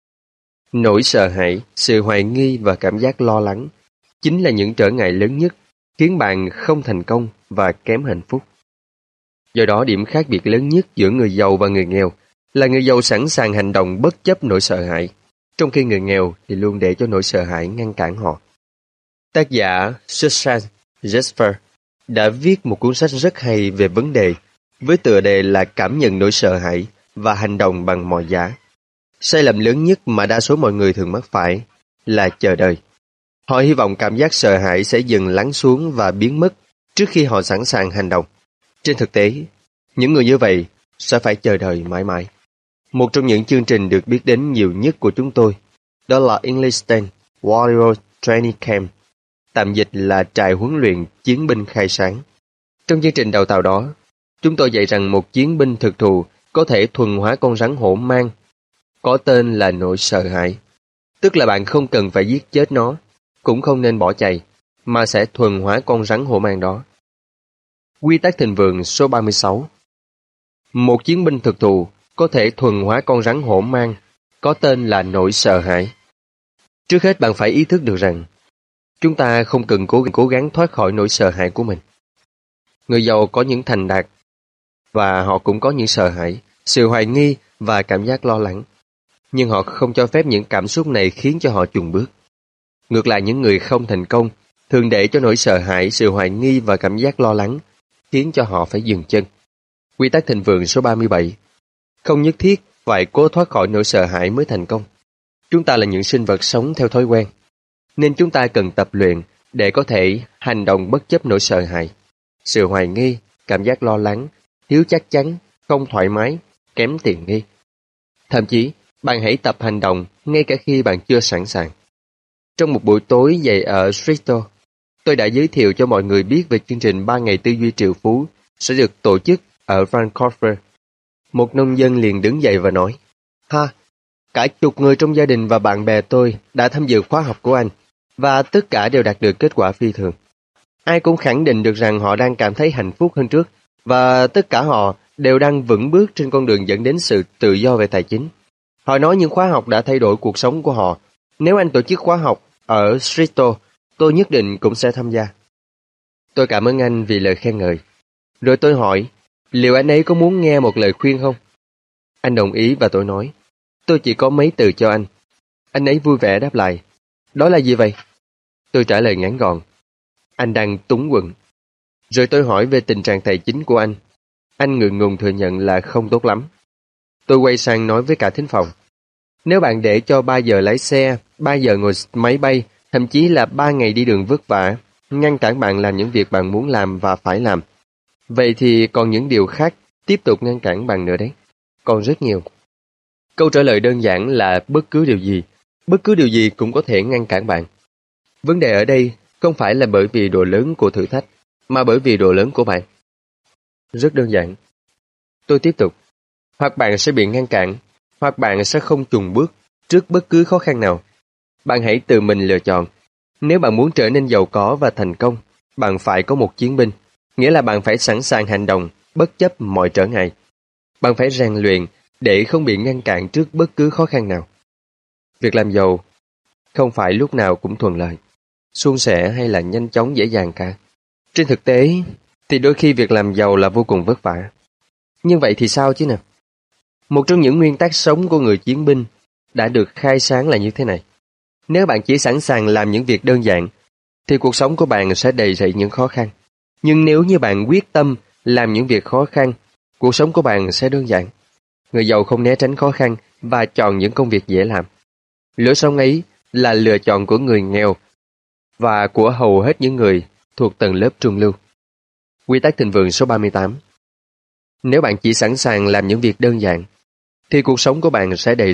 [SPEAKER 1] Nỗi sợ hãi, sự hoài nghi và cảm giác lo lắng chính là những trở ngại lớn nhất khiến bạn không thành công và kém hạnh phúc. Do đó, điểm khác biệt lớn nhất giữa người giàu và người nghèo là người giàu sẵn sàng hành động bất chấp nỗi sợ hãi, trong khi người nghèo thì luôn để cho nỗi sợ hãi ngăn cản họ. Tác giả Susan Jesper đã viết một cuốn sách rất hay về vấn đề, với tựa đề là Cảm nhận nỗi sợ hãi và hành động bằng mọi giá. Sai lầm lớn nhất mà đa số mọi người thường mắc phải là chờ đợi. Họ hy vọng cảm giác sợ hãi sẽ dần lắng xuống và biến mất trước khi họ sẵn sàng hành động. Trên thực tế, những người như vậy sẽ phải chờ đợi mãi mãi. Một trong những chương trình được biết đến nhiều nhất của chúng tôi, đó là Enlisted Warrior Training Camp, tạm dịch là trại huấn luyện chiến binh khai sáng. Trong chương trình đào tạo đó, chúng tôi dạy rằng một chiến binh thực thụ có thể thuần hóa con rắn hổ mang, có tên là nỗi sợ hãi. Tức là bạn không cần phải giết chết nó, cũng không nên bỏ chạy, mà sẽ thuần hóa con rắn hổ mang đó. Quy tắc thịnh vượng số ba mươi sáu. Một chiến binh thực thụ có thể thuần hóa con rắn hổ mang, có tên là nỗi sợ hãi. Trước hết bạn phải ý thức được rằng, chúng ta không cần cố, cố gắng thoát khỏi nỗi sợ hãi của mình. Người giàu có những thành đạt, và họ cũng có những sợ hãi, sự hoài nghi và cảm giác lo lắng. Nhưng họ không cho phép những cảm xúc này khiến cho họ chùn bước. Ngược lại, những người không thành công thường để cho nỗi sợ hãi, sự hoài nghi và cảm giác lo lắng khiến cho họ phải dừng chân. Quy tắc thịnh vượng số ba mươi bảy. Không nhất thiết phải cố thoát khỏi nỗi sợ hãi mới thành công. Chúng ta là những sinh vật sống theo thói quen, nên chúng ta cần tập luyện để có thể hành động bất chấp nỗi sợ hãi, sự hoài nghi, cảm giác lo lắng, thiếu chắc chắn, không thoải mái, kém tiện nghi. Thậm chí, bạn hãy tập hành động ngay cả khi bạn chưa sẵn sàng. Trong một buổi tối dạy ở Bristol, tôi đã giới thiệu cho mọi người biết về chương trình ba ngày tư duy triệu phú sẽ được tổ chức ở Vancouver. Một nông dân liền đứng dậy và nói, Ha, cả chục người trong gia đình và bạn bè tôi đã tham dự khóa học của anh, và tất cả đều đạt được kết quả phi thường. Ai cũng khẳng định được rằng họ đang cảm thấy hạnh phúc hơn trước, và tất cả họ đều đang vững bước trên con đường dẫn đến sự tự do về tài chính. Họ nói những khóa học đã thay đổi cuộc sống của họ. Nếu anh tổ chức khóa học ở Bristol, tôi nhất định cũng sẽ tham gia. Tôi cảm ơn anh vì lời khen ngợi. Rồi tôi hỏi, liệu anh ấy có muốn nghe một lời khuyên không? Anh đồng ý và tôi nói, tôi chỉ có mấy từ cho anh. Anh ấy vui vẻ đáp lại, đó là gì vậy? Tôi trả lời ngắn gọn, anh đang túng quẫn. Rồi tôi hỏi về tình trạng tài chính của anh. Anh ngượng ngùng thừa nhận là không tốt lắm. Tôi quay sang nói với cả thính phòng, nếu bạn để cho ba giờ lái xe, ba giờ ngồi máy bay, thậm chí là ba ngày đi đường vất vả, ngăn cản bạn làm những việc bạn muốn làm và phải làm, vậy thì còn những điều khác tiếp tục ngăn cản bạn nữa đấy. Còn rất nhiều. Câu trả lời đơn giản là bất cứ điều gì, bất cứ điều gì cũng có thể ngăn cản bạn. Vấn đề ở đây không phải là bởi vì độ lớn của thử thách, mà bởi vì độ lớn của bạn. Rất đơn giản. Tôi tiếp tục. Hoặc bạn sẽ bị ngăn cản, hoặc bạn sẽ không chùn bước trước bất cứ khó khăn nào. Bạn hãy tự mình lựa chọn. Nếu bạn muốn trở nên giàu có và thành công, bạn phải có một chiến binh, nghĩa là bạn phải sẵn sàng hành động bất chấp mọi trở ngại. Bạn phải rèn luyện để không bị ngăn cản trước bất cứ khó khăn nào. Việc làm giàu không phải lúc nào cũng thuận lợi, suôn sẻ hay là nhanh chóng dễ dàng cả. Trên thực tế thì đôi khi việc làm giàu là vô cùng vất vả. Nhưng vậy thì sao chứ nào? Một trong những nguyên tắc sống của người chiến binh đã được khai sáng là như thế này. Nếu bạn chỉ sẵn sàng làm những việc đơn giản, thì cuộc sống của bạn sẽ đầy rẫy những khó khăn. Nhưng nếu như bạn quyết tâm làm những việc khó khăn, cuộc sống của bạn sẽ đơn giản. Người giàu không né tránh khó khăn và chọn những công việc dễ làm. Lối sống ấy là lựa chọn của người nghèo, và của hầu hết những người thuộc tầng lớp trung lưu. Quy tắc thịnh vượng số ba mươi tám. Nếu bạn chỉ sẵn sàng làm những việc đơn giản, thì cuộc sống của bạn sẽ đầy